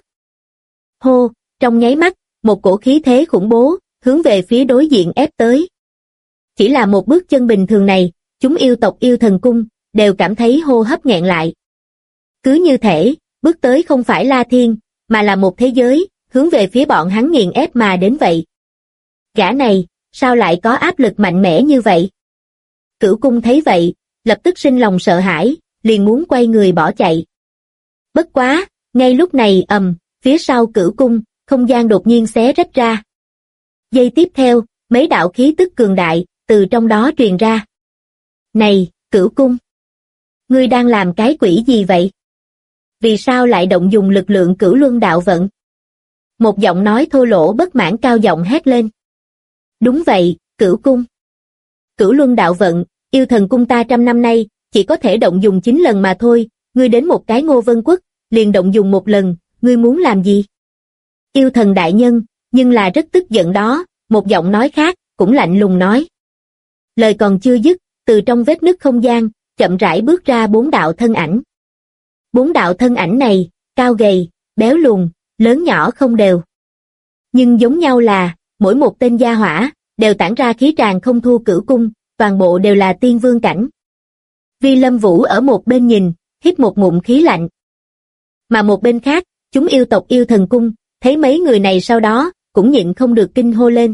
Hô, trong nháy mắt, một cổ khí thế khủng bố, hướng về phía đối diện ép tới. Chỉ là một bước chân bình thường này, chúng yêu tộc Yêu Thần Cung, đều cảm thấy hô hấp nghẹn lại. Cứ như thể, bước tới không phải La Thiên, mà là một thế giới, hướng về phía bọn hắn nghiền ép mà đến vậy. Gã này, sao lại có áp lực mạnh mẽ như vậy? Cửu Cung thấy vậy, lập tức sinh lòng sợ hãi, liền muốn quay người bỏ chạy. Bất quá, ngay lúc này phía sau Cửu Cung, không gian đột nhiên xé rách ra. Giây tiếp theo, mấy đạo khí tức cường đại, từ trong đó truyền ra. Này, Cửu Cung! Ngươi đang làm cái quỷ gì vậy? Vì sao lại động dùng lực lượng Cửu Luân đạo vận? Một giọng nói thô lỗ bất mãn cao giọng hét lên. Đúng vậy, Cửu Cung. Cửu Luân đạo vận, Yêu Thần Cung ta trăm năm nay, chỉ có thể động dùng 9 lần mà thôi, ngươi đến một cái Ngô Vân Quốc, liền động dùng một lần, ngươi muốn làm gì? Yêu Thần đại nhân, nhưng là rất tức giận đó, một giọng nói khác, cũng lạnh lùng nói. Lời còn chưa dứt, từ trong vết nứt không gian, chậm rãi bước ra 4 đạo thân ảnh. 4 đạo thân ảnh này, cao gầy, béo lùn, lớn nhỏ không đều. Nhưng giống nhau là, mỗi một tên gia hỏa, đều tản ra khí tràng không thua Cửu Cung, toàn bộ đều là tiên vương cảnh. Vi Lâm Vũ ở một bên nhìn, hít một ngụm khí lạnh. Mà một bên khác, chúng yêu tộc Yêu Thần Cung, thấy mấy người này sau đó, cũng nhịn không được kinh hô lên.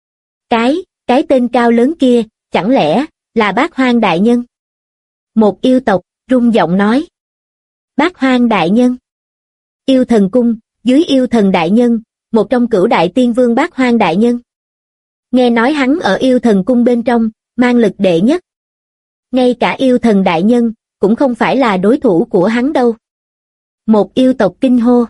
Cái tên cao lớn kia, chẳng lẽ, là Bát Hoang đại nhân? Một yêu tộc, rung giọng nói. Bát Hoang đại nhân. Yêu Thần Cung, dưới Yêu Thần đại nhân, một trong cửu đại tiên vương Bát Hoang đại nhân. Nghe nói hắn ở Yêu Thần Cung bên trong, mang lực đệ nhất. Ngay cả Yêu Thần đại nhân, cũng không phải là đối thủ của hắn đâu. Một yêu tộc kinh hô.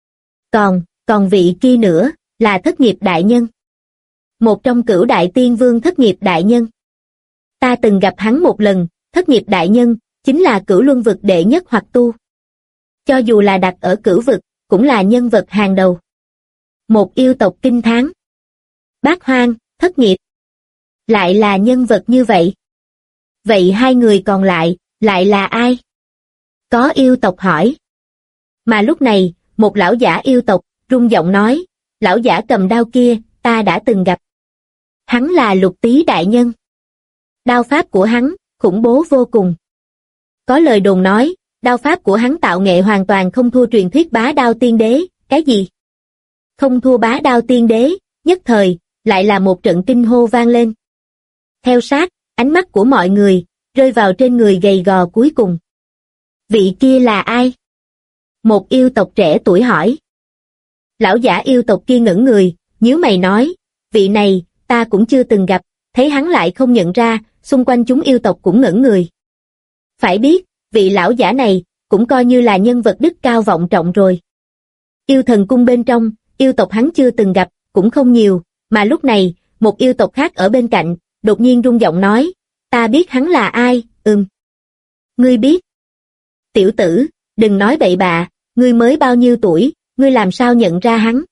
Còn vị kia nữa, là Thất Nghiệp đại nhân. Một trong cửu đại tiên vương Thất Nghiệp đại nhân. Ta từng gặp hắn một lần, Thất Nghiệp đại nhân, chính là cửu luân vực đệ nhất hoặc tu. Cho dù là đặt ở cửu vực, cũng là nhân vật hàng đầu. Một yêu tộc kinh thán. Bát Hoang, Thất Nghiệp. Lại là nhân vật như vậy. Vậy hai người còn lại là ai? Có yêu tộc hỏi. Mà lúc này, một lão giả yêu tộc, rung giọng nói, lão giả cầm đao kia, ta đã từng gặp. Hắn là Lục Tý đại nhân. Đao pháp của hắn, khủng bố vô cùng. Có lời đồn nói, đao pháp của hắn tạo nghệ hoàn toàn không thua truyền thuyết Bá Đao Tiên Đế, cái gì? Không thua Bá Đao Tiên Đế, nhất thời, lại là một trận kinh hô vang lên. Theo sát, ánh mắt của mọi người, rơi vào trên người gầy gò cuối cùng. Vị kia là ai? Một yêu tộc trẻ tuổi hỏi. Lão giả yêu tộc kia ngẩn người, nhíu mày nói, vị này, ta cũng chưa từng gặp, thấy hắn lại không nhận ra, xung quanh chúng yêu tộc cũng ngẩn người. Phải biết, vị lão giả này, cũng coi như là nhân vật đức cao vọng trọng rồi. Yêu Thần Cung bên trong, yêu tộc hắn chưa từng gặp, cũng không nhiều, mà lúc này, một yêu tộc khác ở bên cạnh, đột nhiên rung giọng nói, ta biết hắn là ai, Ngươi biết. Tiểu tử, đừng nói bậy bạ, ngươi mới bao nhiêu tuổi, ngươi làm sao nhận ra hắn?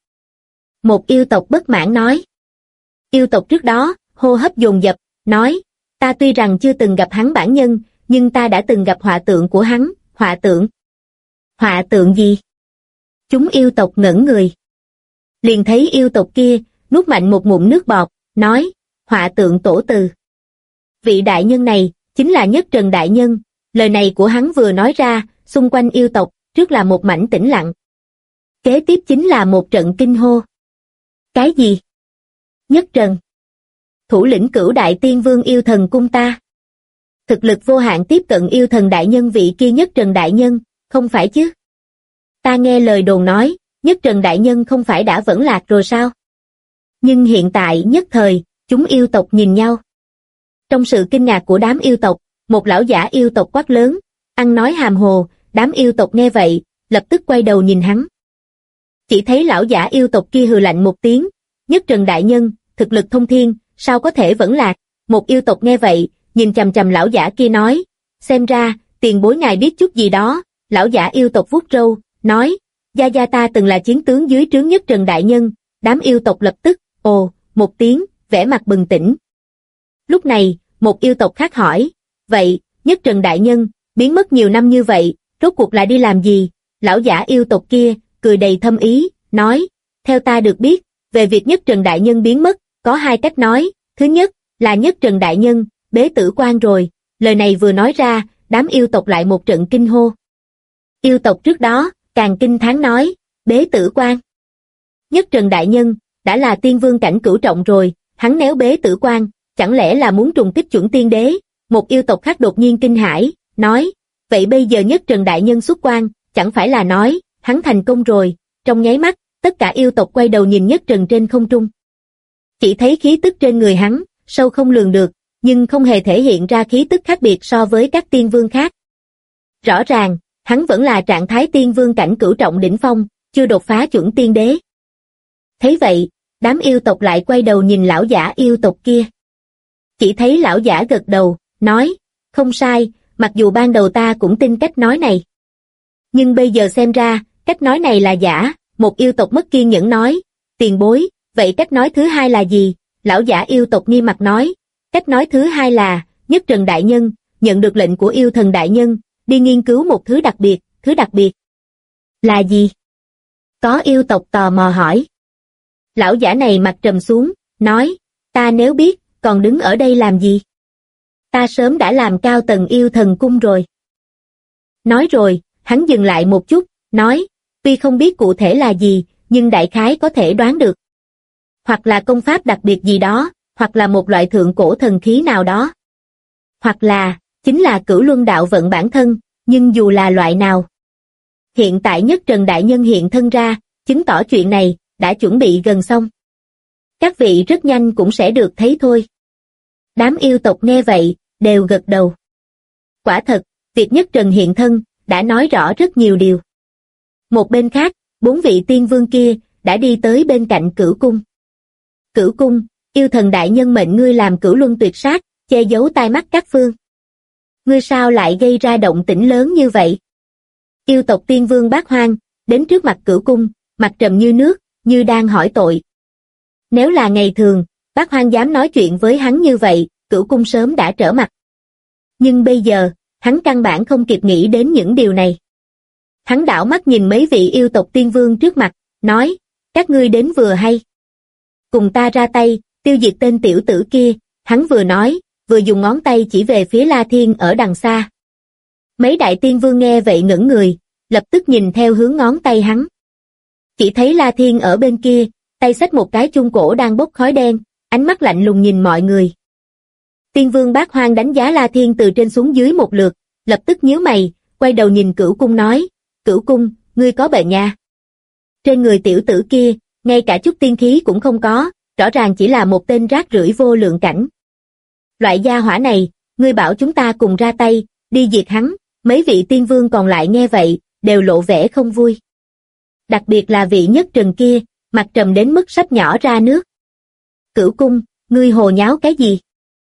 Một yêu tộc bất mãn nói. Yêu tộc trước đó, hô hấp dồn dập, nói, ta tuy rằng chưa từng gặp hắn bản nhân, nhưng ta đã từng gặp họa tượng của hắn. Họa tượng? Họa tượng gì? Chúng yêu tộc ngẩn người. Liền thấy yêu tộc kia, nuốt mạnh một ngụm nước bọt, nói, họa tượng tổ từ. Vị đại nhân này, chính là Nhất Trần đại nhân. Lời này của hắn vừa nói ra, xung quanh yêu tộc, trước là một mảnh tĩnh lặng. Kế tiếp chính là một trận kinh hô. Cái gì? Nhất Trần. Thủ lĩnh Cửu Đại Tiên Vương yêu thần cung ta. Thực lực vô hạn tiếp cận yêu thần đại nhân vị kia Nhất Trần đại nhân, không phải chứ? Ta nghe lời đồn nói, Nhất Trần đại nhân không phải đã vẫn lạc rồi sao? Nhưng hiện tại nhất thời, chúng yêu tộc nhìn nhau. Trong sự kinh ngạc của đám yêu tộc, một lão giả yêu tộc quát lớn, ăn nói hàm hồ, đám yêu tộc nghe vậy, lập tức quay đầu nhìn hắn. Chỉ thấy lão giả yêu tộc kia hừ lạnh một tiếng, Nhất Trần đại nhân, thực lực thông thiên, sao có thể vẫn lạc? Một yêu tộc nghe vậy, nhìn chằm chằm lão giả kia nói, xem ra, tiền bối ngài biết chút gì đó. Lão giả yêu tộc vuốt râu, nói, gia gia ta từng là chiến tướng dưới trướng Nhất Trần đại nhân. Đám yêu tộc lập tức, ồ, một tiếng, vẻ mặt bừng tỉnh. Lúc này, một yêu tộc khác hỏi, vậy, Nhất Trần đại nhân, biến mất nhiều năm như vậy, rốt cuộc là đi làm gì? Lão giả yêu tộc kia, cười đầy thâm ý, nói, theo ta được biết, về việc Nhất Trần đại nhân biến mất, có hai cách nói. Thứ nhất, là Nhất Trần đại nhân, bế tử quan rồi. Lời này vừa nói ra, đám yêu tộc lại một trận kinh hô. Yêu tộc trước đó, càng kinh thán nói, bế tử quan. Nhất Trần đại nhân, đã là tiên vương cảnh cửu trọng rồi, hắn nếu bế tử quan, chẳng lẽ là muốn trùng kích chuẩn tiên đế? Một yêu tộc khác đột nhiên kinh hãi, nói, vậy bây giờ Nhất Trần đại nhân xuất quan, chẳng phải là nói, hắn thành công rồi. Trong nháy mắt, tất cả yêu tộc quay đầu nhìn Nhất Trần trên không trung. Chỉ thấy khí tức trên người hắn, sâu không lường được, nhưng không hề thể hiện ra khí tức khác biệt so với các tiên vương khác. Rõ ràng, hắn vẫn là trạng thái tiên vương cảnh cửu trọng đỉnh phong, chưa đột phá chuẩn tiên đế. Thấy vậy, đám yêu tộc lại quay đầu nhìn lão giả yêu tộc kia. Chỉ thấy lão giả gật đầu, nói, không sai, mặc dù ban đầu ta cũng tin cách nói này. Nhưng bây giờ xem ra, cách nói này là giả. Một yêu tộc mất kiên nhẫn nói, tiền bối, vậy cách nói thứ hai là gì? Lão giả yêu tộc nghiêm mặt nói, cách nói thứ hai là, Nhất Trần đại nhân, nhận được lệnh của yêu thần đại nhân, đi nghiên cứu một thứ đặc biệt. Thứ đặc biệt là gì? Có yêu tộc tò mò hỏi. Lão giả này mặt trầm xuống, nói, ta nếu biết, còn đứng ở đây làm gì? Ta sớm đã làm cao tầng yêu thần cung rồi. Nói rồi, hắn dừng lại một chút, nói, tuy không biết cụ thể là gì, nhưng đại khái có thể đoán được. Hoặc là công pháp đặc biệt gì đó, hoặc là một loại thượng cổ thần khí nào đó. Hoặc là, chính là Cửu Luân đạo vận bản thân, nhưng dù là loại nào. Hiện tại Nhất Trần đại nhân hiện thân ra, chứng tỏ chuyện này, đã chuẩn bị gần xong. Các vị rất nhanh cũng sẽ được thấy thôi. Đám yêu tộc nghe vậy, đều gật đầu. Quả thật, việc Nhất Trần hiện thân, đã nói rõ rất nhiều điều. Một bên khác, 4 vị tiên vương kia, đã đi tới bên cạnh Cửu Cung. Cửu Cung, yêu thần đại nhân mệnh ngươi làm Cửu Luân tuyệt sát, che giấu tai mắt các phương. Ngươi sao lại gây ra động tĩnh lớn như vậy? Yêu tộc tiên vương Bát Hoang, đến trước mặt Cửu Cung, mặt trầm như nước, như đang hỏi tội. Nếu là ngày thường, Bát Hoang dám nói chuyện với hắn như vậy, Cửu Cung sớm đã trở mặt. Nhưng bây giờ, hắn căn bản không kịp nghĩ đến những điều này. Hắn đảo mắt nhìn mấy vị yêu tộc tiên vương trước mặt, nói, các ngươi đến vừa hay. Cùng ta ra tay, tiêu diệt tên tiểu tử kia, hắn vừa nói, vừa dùng ngón tay chỉ về phía La Thiên ở đằng xa. Mấy đại tiên vương nghe vậy ngẩng người, lập tức nhìn theo hướng ngón tay hắn. Chỉ thấy La Thiên ở bên kia, tay xách một cái chuông cổ đang bốc khói đen, ánh mắt lạnh lùng nhìn mọi người. Tiên vương Bát Hoang đánh giá La Thiên từ trên xuống dưới một lượt, lập tức nhíu mày, quay đầu nhìn Cửu Cung nói, Cửu Cung, ngươi có bệnh nha. Trên người tiểu tử kia, ngay cả chút tiên khí cũng không có, rõ ràng chỉ là một tên rác rưởi vô lượng cảnh. Loại gia hỏa này, ngươi bảo chúng ta cùng ra tay, đi diệt hắn. Mấy vị tiên vương còn lại nghe vậy, đều lộ vẻ không vui. Đặc biệt là vị Nhất Trần kia, mặt trầm đến mức sắp nhỏ ra nước. Cửu Cung, ngươi hồ nháo cái gì?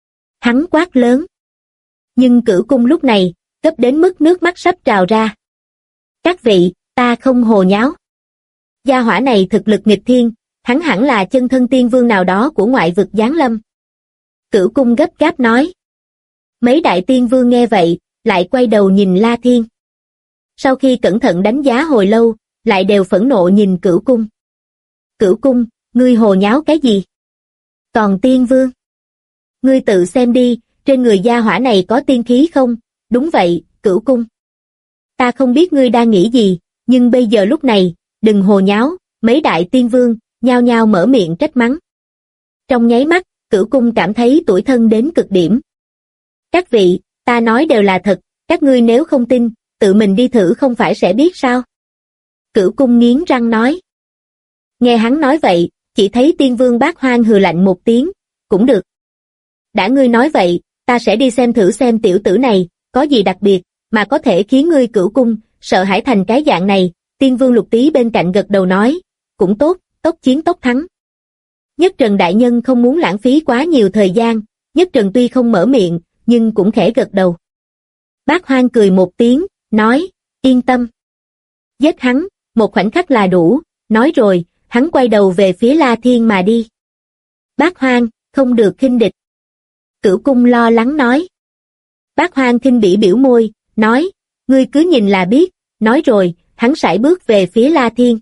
Hắn quát lớn. Nhưng Cửu Cung lúc này, gấp đến mức nước mắt sắp trào ra. Các vị, ta không hồ nháo. Gia hỏa này thực lực nghịch thiên, hắn hẳn là chân thân tiên vương nào đó của ngoại vực giáng lâm. Cửu Cung gấp gáp nói. Mấy đại tiên vương nghe vậy, lại quay đầu nhìn La Thiên. Sau khi cẩn thận đánh giá hồi lâu, lại đều phẫn nộ nhìn Cửu Cung. Cửu Cung, ngươi hồ nháo cái gì? Còn tiên vương? Ngươi tự xem đi, trên người gia hỏa này có tiên khí không? Đúng vậy, Cửu Cung. Ta không biết ngươi đang nghĩ gì, nhưng bây giờ lúc này, đừng hồ nháo, mấy đại tiên vương, nhao nhao mở miệng trách mắng. Trong nháy mắt, Cửu Cung cảm thấy tủi thân đến cực điểm. Các vị, ta nói đều là thật, các ngươi nếu không tin, tự mình đi thử không phải sẽ biết sao? Cửu Cung nghiến răng nói. Nghe hắn nói vậy, chỉ thấy tiên vương Bát Hoang hừ lạnh một tiếng, cũng được. Đã ngươi nói vậy, ta sẽ đi xem thử xem tiểu tử này, có gì đặc biệt, mà có thể khiến ngươi Cửu Cung, sợ hãi thành cái dạng này. Tiên vương Lục Tý bên cạnh gật đầu nói, cũng tốt, tốc chiến tốc thắng. Nhất Trần đại nhân không muốn lãng phí quá nhiều thời gian, Nhất Trần tuy không mở miệng, nhưng cũng khẽ gật đầu. Bát Hoang cười một tiếng, nói, yên tâm. Giết hắn, một khoảnh khắc là đủ, nói rồi, hắn quay đầu về phía La Thiên mà đi. Bát Hoang, không được khinh địch. Cửu Cung lo lắng nói. Bát Hoang khinh bỉ biểu môi, nói, ngươi cứ nhìn là biết, nói rồi, hắn sải bước về phía La Thiên.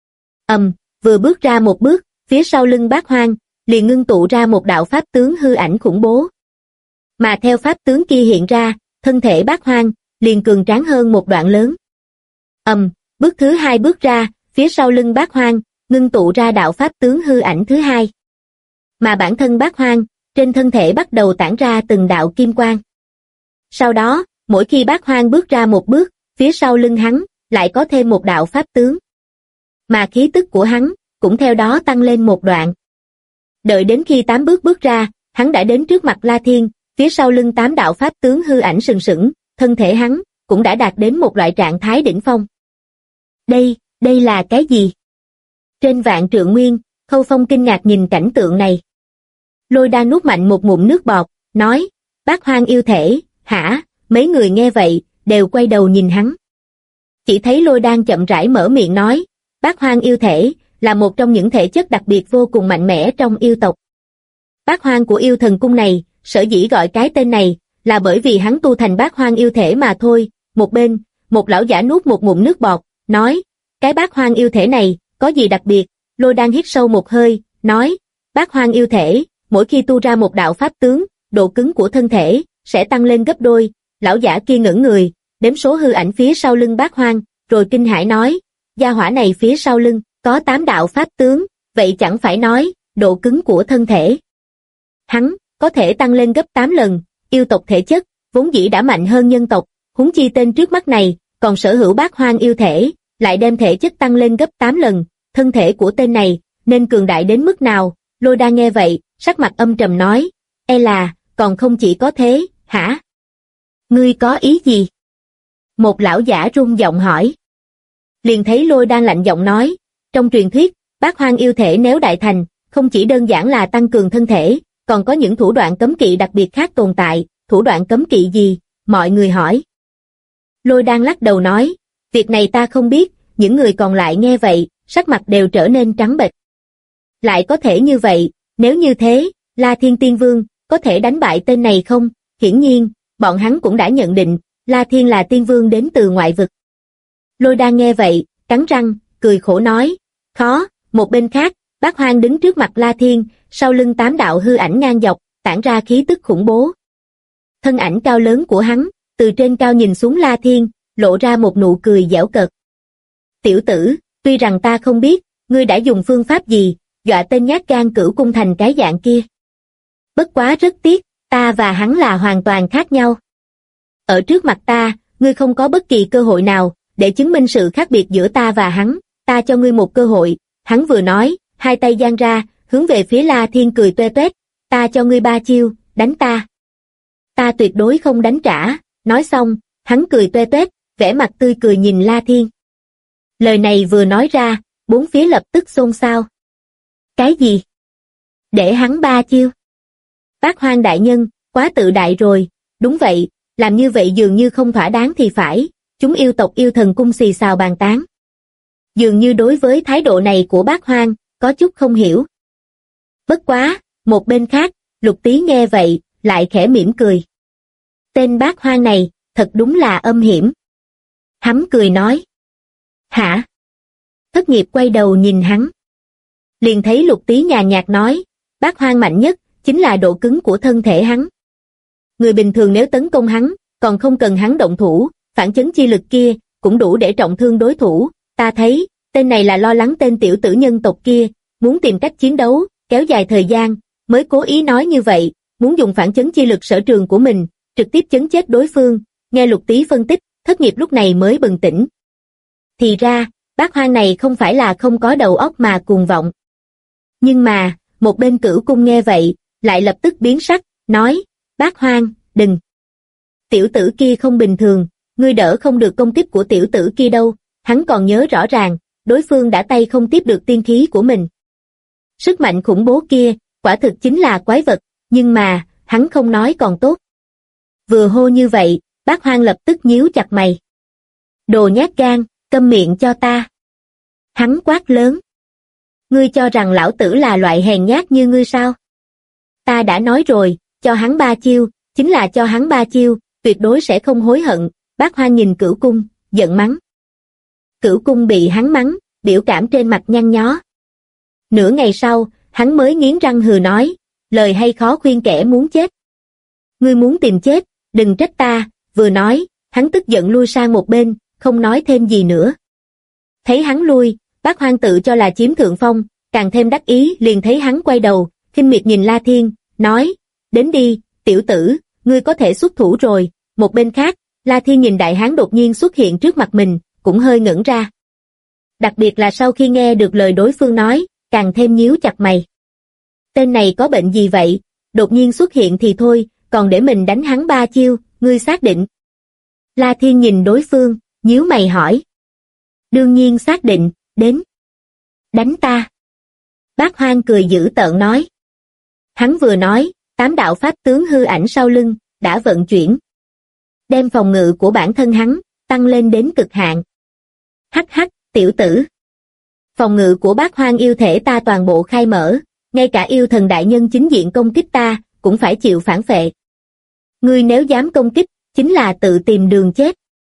Vừa bước ra một bước, phía sau lưng Bát Hoang, liền ngưng tụ ra một đạo pháp tướng hư ảnh khủng bố. Mà theo pháp tướng kia hiện ra, thân thể Bát Hoang, liền cường tráng hơn một đoạn lớn. Bước thứ hai bước ra, phía sau lưng Bát Hoang, ngưng tụ ra đạo pháp tướng hư ảnh thứ hai. Mà bản thân Bát Hoang, trên thân thể bắt đầu tản ra từng đạo kim quang. Sau đó, mỗi khi Bát Hoang bước ra một bước, phía sau lưng hắn, lại có thêm một đạo pháp tướng. Mà khí tức của hắn, cũng theo đó tăng lên một đoạn. Đợi đến khi 8 bước bước ra, hắn đã đến trước mặt La Thiên, phía sau lưng 8 đạo pháp tướng hư ảnh sừng sững, thân thể hắn, cũng đã đạt đến một loại trạng thái đỉnh phong. Đây là cái gì? Trên vạn trượng nguyên, Khâu Phong kinh ngạc nhìn cảnh tượng này. Lôi Đan nuốt mạnh một ngụm nước bọt, nói, Bát Hoang yêu thể, hả? Mấy người nghe vậy, đều quay đầu nhìn hắn. Chỉ thấy Lôi Đan chậm rãi mở miệng nói, Bát Hoang yêu thể, là một trong những thể chất đặc biệt vô cùng mạnh mẽ trong yêu tộc. Bát Hoang của yêu thần cung này, sở dĩ gọi cái tên này, là bởi vì hắn tu thành Bát Hoang yêu thể mà thôi. Một bên, một lão giả nuốt một ngụm nước bọt, nói, cái Bát Hoang yêu thể này, có gì đặc biệt? Lôi Đan hít sâu một hơi, nói, Bát Hoang yêu thể, mỗi khi tu ra một đạo pháp tướng, độ cứng của thân thể, sẽ tăng lên gấp đôi. Lão giả kia ngẩng người, đếm số hư ảnh phía sau lưng Bát Hoang, rồi kinh hãi nói, gia hỏa này phía sau lưng, có 8 đạo pháp tướng, vậy chẳng phải nói, độ cứng của thân thể. Hắn, có thể tăng lên gấp 8 lần, yêu tộc thể chất, vốn dĩ đã mạnh hơn nhân tộc, huống chi tên trước mắt này, còn sở hữu Bát Hoang yêu thể, lại đem thể chất tăng lên gấp 8 lần, thân thể của tên này, nên cường đại đến mức nào? Lôi Đan nghe vậy, sắc mặt âm trầm nói, là, còn không chỉ có thế, hả? Ngươi có ý gì? Một lão giả run giọng hỏi. Liền thấy Lôi Đan lạnh giọng nói, trong truyền thuyết, Bát Hoang yêu thể nếu đại thành, không chỉ đơn giản là tăng cường thân thể, còn có những thủ đoạn cấm kỵ đặc biệt khác tồn tại. Thủ đoạn cấm kỵ gì? Mọi người hỏi. Lôi Đan lắc đầu nói, việc này ta không biết. Những người còn lại nghe vậy, sắc mặt đều trở nên trắng bệch. Lại có thể như vậy, nếu như thế, La Thiên Tiên Vương, có thể đánh bại tên này không? Hiển nhiên, bọn hắn cũng đã nhận định, La Thiên là tiên vương đến từ ngoại vực. Lôi Đan nghe vậy, cắn răng, cười khổ nói, khó. Một bên khác, Bát Hoang đứng trước mặt La Thiên, sau lưng 8 đạo hư ảnh ngang dọc, tản ra khí tức khủng bố. Thân ảnh cao lớn của hắn, từ trên cao nhìn xuống La Thiên, lộ ra một nụ cười giễu cợt. Tiểu tử, tuy rằng ta không biết, ngươi đã dùng phương pháp gì, dọa tên nhát gan Cửu Cung thành cái dạng kia. Bất quá rất tiếc, ta và hắn là hoàn toàn khác nhau. Ở trước mặt ta, ngươi không có bất kỳ cơ hội nào, để chứng minh sự khác biệt giữa ta và hắn, ta cho ngươi một cơ hội. Hắn vừa nói, hai tay giang ra, hướng về phía La Thiên cười toe toét, ta cho ngươi 3 chiêu, đánh ta. Ta tuyệt đối không đánh trả. Nói xong, hắn cười toe toét, vẻ mặt tươi cười nhìn La Thiên. Lời này vừa nói ra, bốn phía lập tức xôn xao. Cái gì? Để hắn 3 chiêu? Bát Hoang đại nhân, quá tự đại rồi. Đúng vậy, làm như vậy dường như không thỏa đáng thì phải. chúng yêu tộc yêu thần cung xì xào bàn tán. Dường như đối với thái độ này của Bác Hoang, có chút không hiểu. Bất quá, một bên khác, Lục Tý nghe vậy, lại khẽ mỉm cười. Tên Bác Hoang này, thật đúng là âm hiểm. Hắn cười nói. Hả? Thất nghiệp quay đầu nhìn hắn. Liền thấy Lục Tý nhàn nhạt nói, Bác Hoang mạnh nhất, chính là độ cứng của thân thể hắn. Người bình thường nếu tấn công hắn, còn không cần hắn động thủ, phản chấn chi lực kia, cũng đủ để trọng thương đối thủ. Ta thấy, tên này là lo lắng tên tiểu tử nhân tộc kia, muốn tìm cách chiến đấu, kéo dài thời gian, mới cố ý nói như vậy, muốn dùng phản chấn chi lực sở trường của mình, trực tiếp chấn chết đối phương. Nghe Lục Tý phân tích, Thất nghiệp lúc này mới bừng tỉnh. Thì ra, Bác Hoang này không phải là không có đầu óc mà cuồng vọng. Nhưng mà, một bên Cửu Cung nghe vậy, lại lập tức biến sắc, nói, Bác Hoang, đừng. Tiểu tử kia không bình thường, ngươi đỡ không được công kích của tiểu tử kia đâu, hắn còn nhớ rõ ràng, đối phương đã tay không tiếp được tiên khí của mình. Sức mạnh khủng bố kia, quả thực chính là quái vật, nhưng mà, hắn không nói còn tốt. Vừa hô như vậy, Bác Hoang lập tức nhíu chặt mày. Đồ nhát gan, câm miệng cho ta. Hắn quát lớn. Ngươi cho rằng lão tử là loại hèn nhát như ngươi sao? Ta đã nói rồi, cho hắn 3 chiêu, chính là cho hắn 3 chiêu, tuyệt đối sẽ không hối hận. Bác Hoang nhìn Cửu Cung, giận mắng. Cửu Cung bị hắn mắng, biểu cảm trên mặt nhăn nhó. Nửa ngày sau, hắn mới nghiến răng hừ nói, lời hay khó khuyên kẻ muốn chết. Ngươi muốn tìm chết, đừng trách ta. Vừa nói, hắn tức giận lui sang một bên, không nói thêm gì nữa. Thấy hắn lui, Bác Hoang tự cho là chiếm thượng phong, càng thêm đắc ý, liền thấy hắn quay đầu, khinh miệt nhìn La Thiên, nói, đến đi, tiểu tử, ngươi có thể xuất thủ rồi. Một bên khác, La Thiên nhìn đại hán đột nhiên xuất hiện trước mặt mình, cũng hơi ngẩn ra. Đặc biệt là sau khi nghe được lời đối phương nói, càng thêm nhíu chặt mày. Tên này có bệnh gì vậy, đột nhiên xuất hiện thì thôi, còn để mình đánh hắn 3 chiêu, ngươi xác định? La Thiên nhìn đối phương, nhíu mày hỏi. Đương nhiên xác định, đến. Đánh ta. Bác Hoang cười dữ tợn nói. Hắn vừa nói, 8 đạo pháp tướng hư ảnh sau lưng, đã vận chuyển. Đem phòng ngự của bản thân hắn, tăng lên đến cực hạn. Hắc hắc, tiểu tử. Phòng ngự của Bác Hoang yêu thể ta toàn bộ khai mở, ngay cả yêu thần đại nhân chính diện công kích ta, cũng phải chịu phản phệ. Ngươi nếu dám công kích, chính là tự tìm đường chết.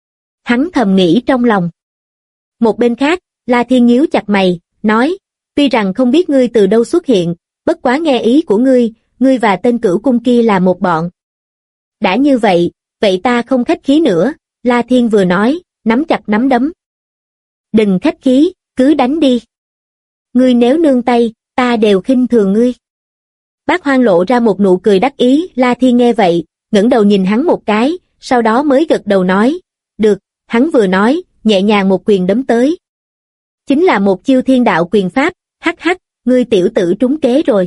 Hắn thầm nghĩ trong lòng. Một bên khác, La Thiên nhíu chặt mày, nói, tuy rằng không biết ngươi từ đâu xuất hiện, bất quá nghe ý của ngươi và tên Cửu Cung kia là một bọn. Đã như vậy, vậy ta không khách khí nữa, La Thiên vừa nói, nắm chặt nắm đấm. Đừng khách khí, cứ đánh đi. Ngươi nếu nương tay, ta đều khinh thường ngươi. Bác Hoang lộ ra một nụ cười đắc ý, La Thiên nghe vậy, ngẩng đầu nhìn hắn một cái, sau đó mới gật đầu nói, được, hắn vừa nói, nhẹ nhàng một quyền đấm tới. Chính là một chiêu thiên đạo quyền pháp, hắc hắc, ngươi tiểu tử trúng kế rồi.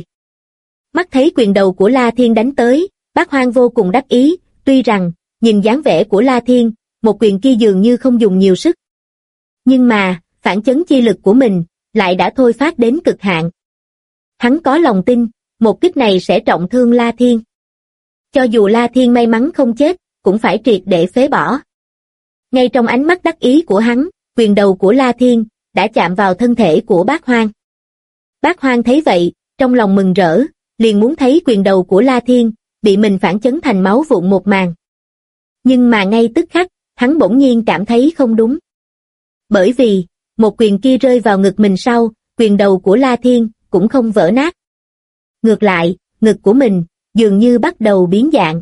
Mắt thấy quyền đầu của La Thiên đánh tới, Bác Hoang vô cùng đắc ý, tuy rằng, nhìn dáng vẻ của La Thiên, một quyền kia dường như không dùng nhiều sức. Nhưng mà, phản chấn chi lực của mình, lại đã thôi phát đến cực hạn. Hắn có lòng tin, một kích này sẽ trọng thương La Thiên. Cho dù La Thiên may mắn không chết, cũng phải triệt để phế bỏ. Ngay trong ánh mắt đắc ý của hắn, quyền đầu của La Thiên đã chạm vào thân thể của Bác Hoang. Bác Hoang thấy vậy, trong lòng mừng rỡ, liền muốn thấy quyền đầu của La Thiên bị mình phản chấn thành máu vụn một màn. Nhưng mà ngay tức khắc, hắn bỗng nhiên cảm thấy không đúng. Bởi vì, một quyền kia rơi vào ngực mình sau, quyền đầu của La Thiên cũng không vỡ nát. Ngược lại, ngực của mình dường như bắt đầu biến dạng.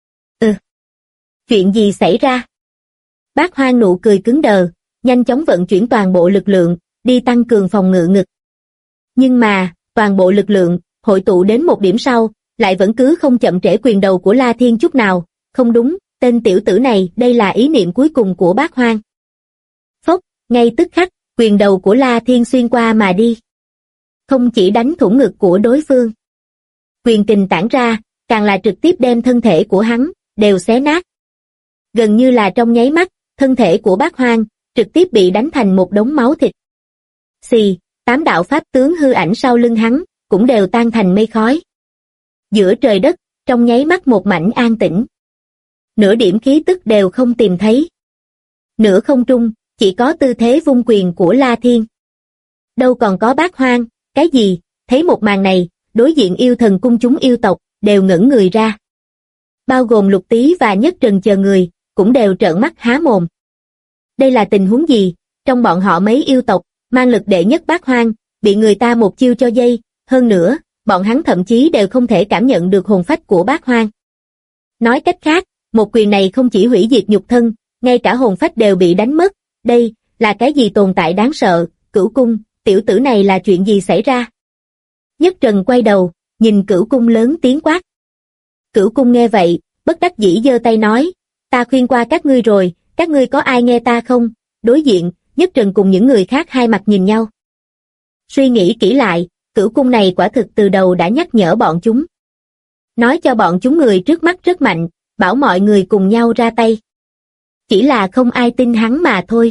Chuyện gì xảy ra? Bác Hoang nụ cười cứng đờ, nhanh chóng vận chuyển toàn bộ lực lượng, đi tăng cường phòng ngự ngực. Nhưng mà, toàn bộ lực lượng, hội tụ đến một điểm sau, lại vẫn cứ không chậm trễ quyền đầu của La Thiên chút nào. Không đúng, tên tiểu tử này, đây là ý niệm cuối cùng của Bác Hoang. Phốc, ngay tức khắc, quyền đầu của La Thiên xuyên qua mà đi. Không chỉ đánh thủng ngực của đối phương. Quyền kình tản ra, càng là trực tiếp đem thân thể của hắn, đều xé nát. Gần như là trong nháy mắt, thân thể của Bác Hoang, trực tiếp bị đánh thành một đống máu thịt. Xì, 8 đạo pháp tướng hư ảnh sau lưng hắn, cũng đều tan thành mây khói. Giữa trời đất, trong nháy mắt một mảnh an tĩnh. Nửa điểm khí tức đều không tìm thấy. Nửa không trung, chỉ có tư thế vung quyền của La Thiên. Đâu còn có Bát Hoang, cái gì, thấy một màn này, đối diện yêu thần cung chúng yêu tộc, đều ngẩn người ra. Bao gồm Lục Tý và Nhất Trần chờ người, cũng đều trợn mắt há mồm. Đây là tình huống gì, trong bọn họ mấy yêu tộc, mang lực đệ nhất Bát Hoang, bị người ta một chiêu cho dây, hơn nữa, bọn hắn thậm chí đều không thể cảm nhận được hồn phách của Bát Hoang. Nói cách khác, một quyền này không chỉ hủy diệt nhục thân, ngay cả hồn phách đều bị đánh mất, đây, là cái gì tồn tại đáng sợ, Cửu Cung, tiểu tử này là chuyện gì xảy ra? Nhất Trần quay đầu, nhìn Cửu Cung lớn tiếng quát. Cửu Cung nghe vậy, bất đắc dĩ giơ tay nói, ta khuyên qua các ngươi rồi, các ngươi có ai nghe ta không? Đối diện, Nhất Trần cùng những người khác hai mặt nhìn nhau. Suy nghĩ kỹ lại, Cửu Cung này quả thực từ đầu đã nhắc nhở bọn chúng. Nói cho bọn chúng người trước mắt rất mạnh, bảo mọi người cùng nhau ra tay. Chỉ là không ai tin hắn mà thôi.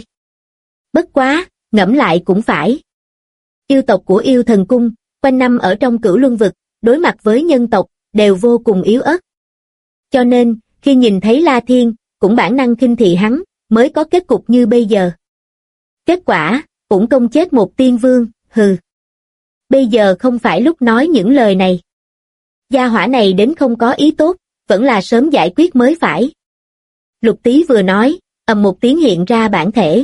Bất quá, ngẫm lại cũng phải. Yêu tộc của yêu thần cung, quanh năm ở trong Cửu Luân vực, đối mặt với nhân tộc, đều vô cùng yếu ớt. Cho nên, khi nhìn thấy La Thiên, cũng bản năng khinh thị hắn, mới có kết cục như bây giờ. Kết quả, uổng công chết một tiên vương, hừ. Bây giờ không phải lúc nói những lời này. Gia hỏa này đến không có ý tốt, vẫn là sớm giải quyết mới phải. Lục Tý vừa nói, ầm một tiếng hiện ra bản thể.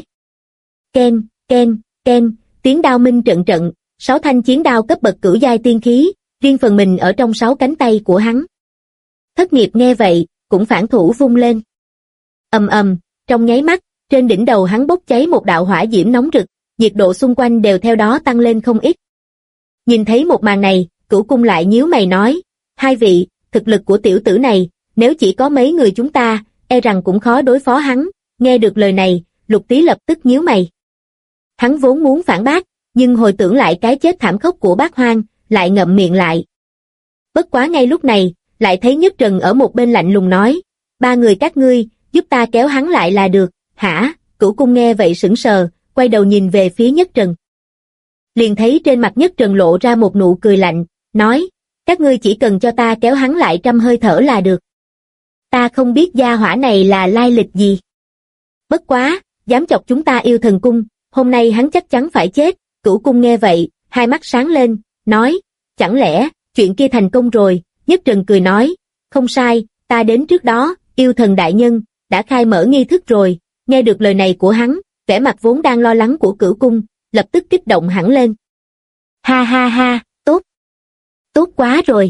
Ken, ken, ken, tiếng đao minh trận trận, 6 thanh chiến đao cấp bậc cửu giai tiên khí, riêng phần mình ở trong 6 cánh tay của hắn. Thất Nghiệp nghe vậy, cũng phản thủ vung lên. Ầm ầm, trong nháy mắt, trên đỉnh đầu hắn bốc cháy một đạo hỏa diễm nóng rực, nhiệt độ xung quanh đều theo đó tăng lên không ít. Nhìn thấy một màn này, Cửu Cung lại nhíu mày nói, hai vị, thực lực của tiểu tử này, nếu chỉ có mấy người chúng ta, e rằng cũng khó đối phó hắn. Nghe được lời này, Lục Tý lập tức nhíu mày. Hắn vốn muốn phản bác, nhưng hồi tưởng lại cái chết thảm khốc của Bát Hoang, lại ngậm miệng lại. Bất quá ngay lúc này, lại thấy Nhất Trần ở một bên lạnh lùng nói, ba người các ngươi, giúp ta kéo hắn lại là được, hả? Cửu Cung nghe vậy sững sờ, quay đầu nhìn về phía Nhất Trần. Liền thấy trên mặt Nhất Trần lộ ra một nụ cười lạnh, nói, các ngươi chỉ cần cho ta kéo hắn lại 100 hơi thở là được. Ta không biết gia hỏa này là lai lịch gì. Bất quá, dám chọc chúng ta yêu thần cung, hôm nay hắn chắc chắn phải chết. Cửu Cung nghe vậy, hai mắt sáng lên, nói, chẳng lẽ, chuyện kia thành công rồi? Nhất Trần cười nói, không sai, ta đến trước đó, yêu thần đại nhân, đã khai mở nghi thức rồi. Nghe được lời này của hắn, vẻ mặt vốn đang lo lắng của Cửu Cung, lập tức kích động hẳn lên. Ha ha ha, tốt. Tốt quá rồi.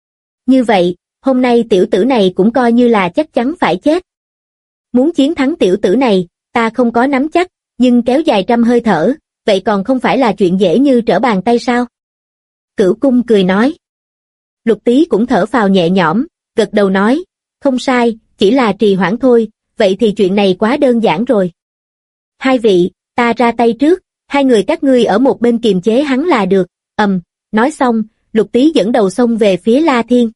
Như vậy, hôm nay tiểu tử này cũng coi như là chắc chắn phải chết. Muốn chiến thắng tiểu tử này, ta không có nắm chắc, nhưng kéo dài 100 hơi thở, vậy còn không phải là chuyện dễ như trở bàn tay sao? Cửu Cung cười nói. Lục Tý cũng thở phào nhẹ nhõm, gật đầu nói, không sai, chỉ là trì hoãn thôi, vậy thì chuyện này quá đơn giản rồi. Hai vị, ta ra tay trước, hai người các ngươi ở một bên kiềm chế hắn là được. Nói xong, Lục Tý dẫn đầu xông về phía La Thiên.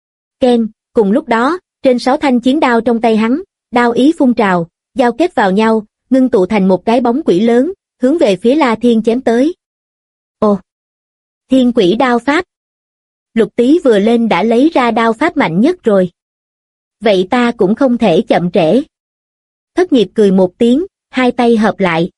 Ken, cùng lúc đó, trên 6 thanh chiến đao trong tay hắn, đao ý phun trào, giao kết vào nhau, ngưng tụ thành một cái bóng quỷ lớn, hướng về phía La Thiên chém tới. Ồ! Thiên quỷ đao pháp! Lục Tý vừa lên đã lấy ra đao pháp mạnh nhất rồi. Vậy ta cũng không thể chậm trễ. Thất Nghiệp cười một tiếng, hai tay hợp lại.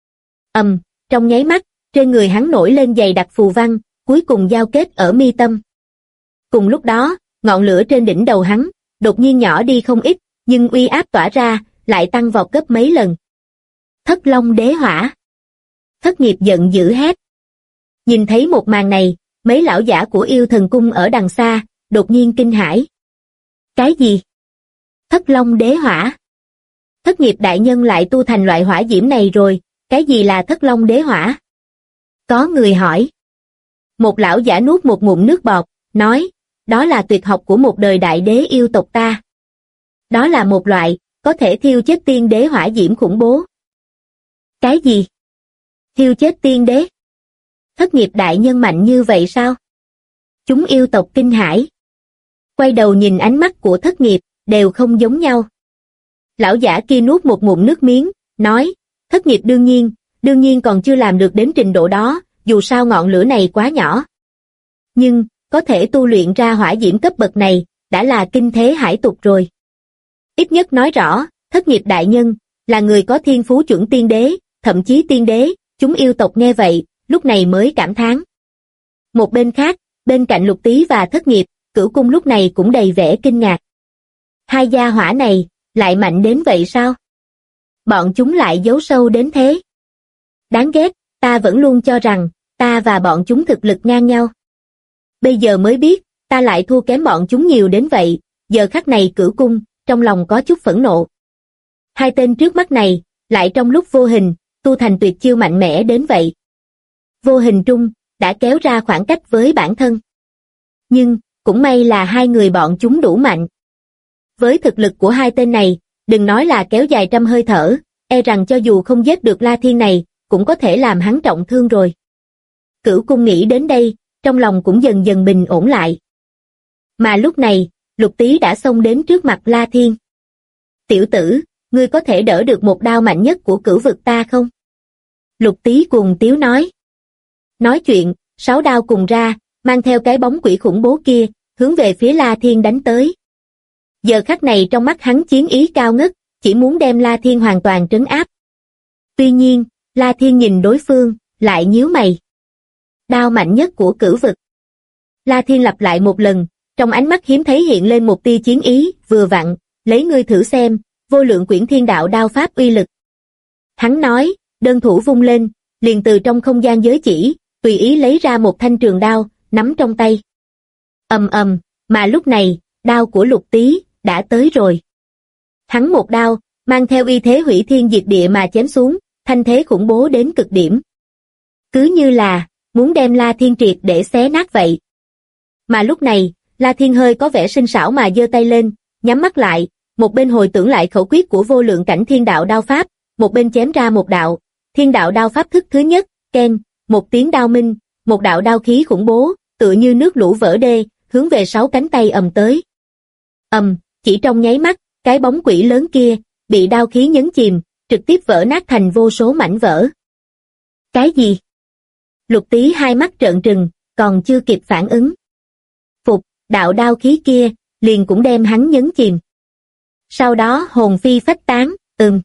Trong nháy mắt, trên người hắn nổi lên dày đặc phù văn, cuối cùng giao kết ở mi tâm. Cùng lúc đó, ngọn lửa trên đỉnh đầu hắn, đột nhiên nhỏ đi không ít, nhưng uy áp tỏa ra, lại tăng vọt gấp mấy lần. Thất Long Đế Hỏa! Thất Nghiệp giận dữ hét. Nhìn thấy một màn này, mấy lão giả của yêu thần cung ở đằng xa, đột nhiên kinh hãi. Cái gì? Thất Long Đế Hỏa? Thất Nghiệp đại nhân lại tu thành loại hỏa diễm này rồi, cái gì là Thất Long Đế Hỏa? Có người hỏi. Một lão giả nuốt một ngụm nước bọt, nói, đó là tuyệt học của một đời đại đế yêu tộc ta. Đó là một loại, có thể thiêu chết tiên đế hỏa diễm khủng bố. Cái gì? Thiêu chết tiên đế? Thất Nghiệp đại nhân mạnh như vậy sao? Chúng yêu tộc kinh hãi. Quay đầu nhìn ánh mắt của Thất Nghiệp, đều không giống nhau. Lão giả kia nuốt một ngụm nước miếng, nói, Thất Nghiệp đương nhiên còn chưa làm được đến trình độ đó, dù sao ngọn lửa này quá nhỏ. Nhưng, có thể tu luyện ra hỏa diễm cấp bậc này, đã là kinh thế hải tục rồi. Ít nhất nói rõ, Thất Nghiệp đại nhân, là người có thiên phú chuẩn tiên đế, thậm chí tiên đế. Chúng yêu tộc nghe vậy, lúc này mới cảm thán. Một bên khác, bên cạnh Lục Tý và Thất Nghiệp, Cửu Cung lúc này cũng đầy vẻ kinh ngạc. Hai gia hỏa này, lại mạnh đến vậy sao? Bọn chúng lại giấu sâu đến thế. Đáng ghét, ta vẫn luôn cho rằng, ta và bọn chúng thực lực ngang nhau. Bây giờ mới biết, ta lại thua kém bọn chúng nhiều đến vậy. Giờ khắc này Cửu Cung, trong lòng có chút phẫn nộ. Hai tên trước mắt này, lại trong lúc vô hình, tu thành tuyệt chiêu mạnh mẽ đến vậy. Vô hình trung, đã kéo ra khoảng cách với bản thân. Nhưng, cũng may là hai người bọn chúng đủ mạnh. Với thực lực của hai tên này, đừng nói là kéo dài trăm hơi thở, e rằng cho dù không giết được La Thiên này, cũng có thể làm hắn trọng thương rồi. Cửu Cung nghĩ đến đây, trong lòng cũng dần dần bình ổn lại. Mà lúc này, Lục Tý đã xông đến trước mặt La Thiên. Tiểu tử, ngươi có thể đỡ được một đao mạnh nhất của cửu vực ta không? Lục Tý cuồng tiếu nói. Nói chuyện, 6 đao cùng ra, mang theo cái bóng quỷ khủng bố kia, hướng về phía La Thiên đánh tới. Giờ khắc này trong mắt hắn chiến ý cao ngất, chỉ muốn đem La Thiên hoàn toàn trấn áp. Tuy nhiên, La Thiên nhìn đối phương, lại nhíu mày. Đao mạnh nhất của cửu vực. La Thiên lặp lại một lần, trong ánh mắt hiếm thấy hiện lên một tia chiến ý, vừa vặn, lấy ngươi thử xem, vô lượng quyển thiên đạo đao pháp uy lực. Hắn nói, đơn thủ vung lên, liền từ trong không gian giới chỉ, tùy ý lấy ra một thanh trường đao, nắm trong tay. Ầm ầm, mà lúc này, đao của Lục Tý đã tới rồi. Hắn một đao, mang theo uy thế hủy thiên diệt địa mà chém xuống, thanh thế khủng bố đến cực điểm. Cứ như là, muốn đem La Thiên triệt để xé nát vậy. Mà lúc này, La Thiên hơi có vẻ sinh xảo mà giơ tay lên, nhắm mắt lại, một bên hồi tưởng lại khẩu quyết của vô lượng cảnh thiên đạo đao pháp, một bên chém ra một đạo, thiên đạo đao pháp thức thứ nhất, keng, một tiếng đao minh, một đạo đao khí khủng bố, tựa như nước lũ vỡ đê, hướng về 6 cánh tay ầm tới. Chỉ trong nháy mắt, cái bóng quỷ lớn kia, bị đao khí nhấn chìm, trực tiếp vỡ nát thành vô số mảnh vỡ. Cái gì? Lục Tý hai mắt trợn trừng, còn chưa kịp phản ứng. Phục, đạo đao khí kia, liền cũng đem hắn nhấn chìm. Sau đó hồn phi phách tán,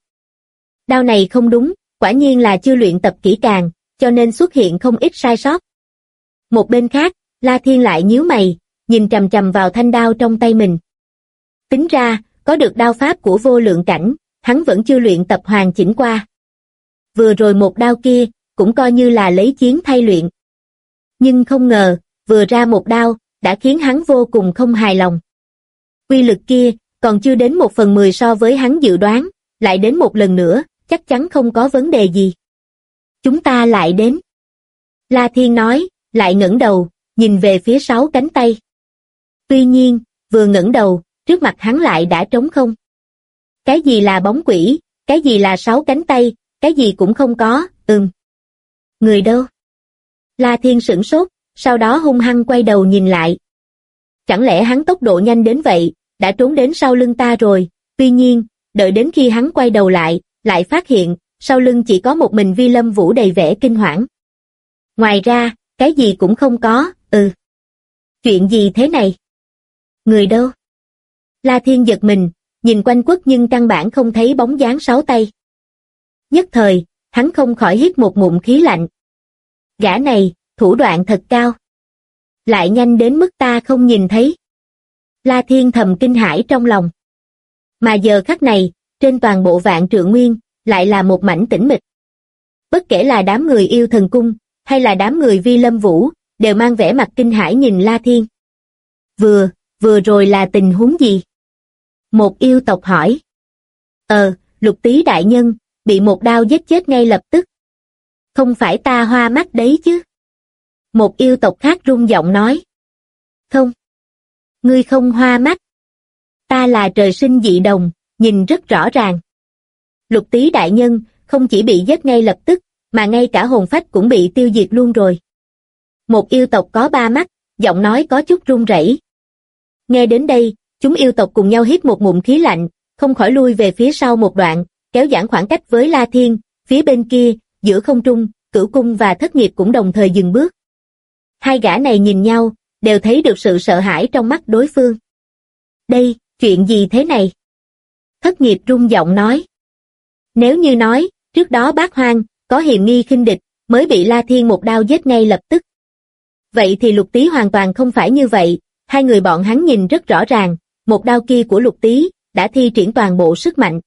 đao này không đúng, quả nhiên là chưa luyện tập kỹ càng, cho nên xuất hiện không ít sai sót. Một bên khác, La Thiên lại nhíu mày, nhìn chằm chằm vào thanh đao trong tay mình. Tính ra, có được đao pháp của vô lượng cảnh, hắn vẫn chưa luyện tập hoàn chỉnh qua. Vừa rồi một đao kia, cũng coi như là lấy chiến thay luyện. Nhưng không ngờ, vừa ra một đao, đã khiến hắn vô cùng không hài lòng. Uy lực kia, còn chưa đến 1/10 so với hắn dự đoán, lại đến một lần nữa, chắc chắn không có vấn đề gì. Chúng ta lại đến. La Thiên nói, lại ngẩng đầu, nhìn về phía 6 cánh tay. Tuy nhiên, vừa ngẩng đầu, trước mặt hắn lại đã trống không. Cái gì là bóng quỷ, cái gì là 6 cánh tay, cái gì cũng không có, Người đâu? La Thiên sửng sốt, sau đó hung hăng quay đầu nhìn lại. Chẳng lẽ hắn tốc độ nhanh đến vậy, đã trốn đến sau lưng ta rồi, tuy nhiên, đợi đến khi hắn quay đầu lại, lại phát hiện, sau lưng chỉ có một mình Vi Lâm Vũ đầy vẻ kinh hoảng. Ngoài ra, cái gì cũng không có, Chuyện gì thế này? Người đâu? La Thiên giật mình, nhìn quanh quất nhưng căn bản không thấy bóng dáng 6 tay. Nhất thời, hắn không khỏi hít một ngụm khí lạnh. Gã này, thủ đoạn thật cao. Lại nhanh đến mức ta không nhìn thấy. La Thiên thầm kinh hãi trong lòng. Mà giờ khắc này, trên toàn bộ Vạn Trượng Nguyên, lại là một mảnh tĩnh mịch. Bất kể là đám người yêu thần cung, hay là đám người Vi Lâm Vũ, đều mang vẻ mặt kinh hãi nhìn La Thiên. Vừa rồi là tình huống gì? Một yêu tộc hỏi. Lục Tý đại nhân, bị một đao giết chết ngay lập tức. Không phải ta hoa mắt đấy chứ? Một yêu tộc khác rung giọng nói. Không. Ngươi không hoa mắt. Ta là trời sinh dị đồng, nhìn rất rõ ràng. Lục Tý đại nhân, không chỉ bị giết ngay lập tức, mà ngay cả hồn phách cũng bị tiêu diệt luôn rồi. Một yêu tộc có 3 mắt, giọng nói có chút run rẩy. Nghe đến đây, chúng yêu tộc cùng nhau hít một ngụm khí lạnh, không khỏi lui về phía sau một đoạn, kéo giãn khoảng cách với La Thiên, phía bên kia, giữa không trung, Cửu Cung và Thất Nghiệp cũng đồng thời dừng bước. Hai gã này nhìn nhau, đều thấy được sự sợ hãi trong mắt đối phương. Đây, chuyện gì thế này? Thất Nghiệp run giọng nói. Nếu như nói, trước đó Bát Hoang có hiềm nghi khinh địch, mới bị La Thiên một đao giết ngay lập tức. Vậy thì Lục Tý hoàn toàn không phải như vậy, hai người bọn hắn nhìn rất rõ ràng, một đao kia của Lục Tý đã thi triển toàn bộ sức mạnh.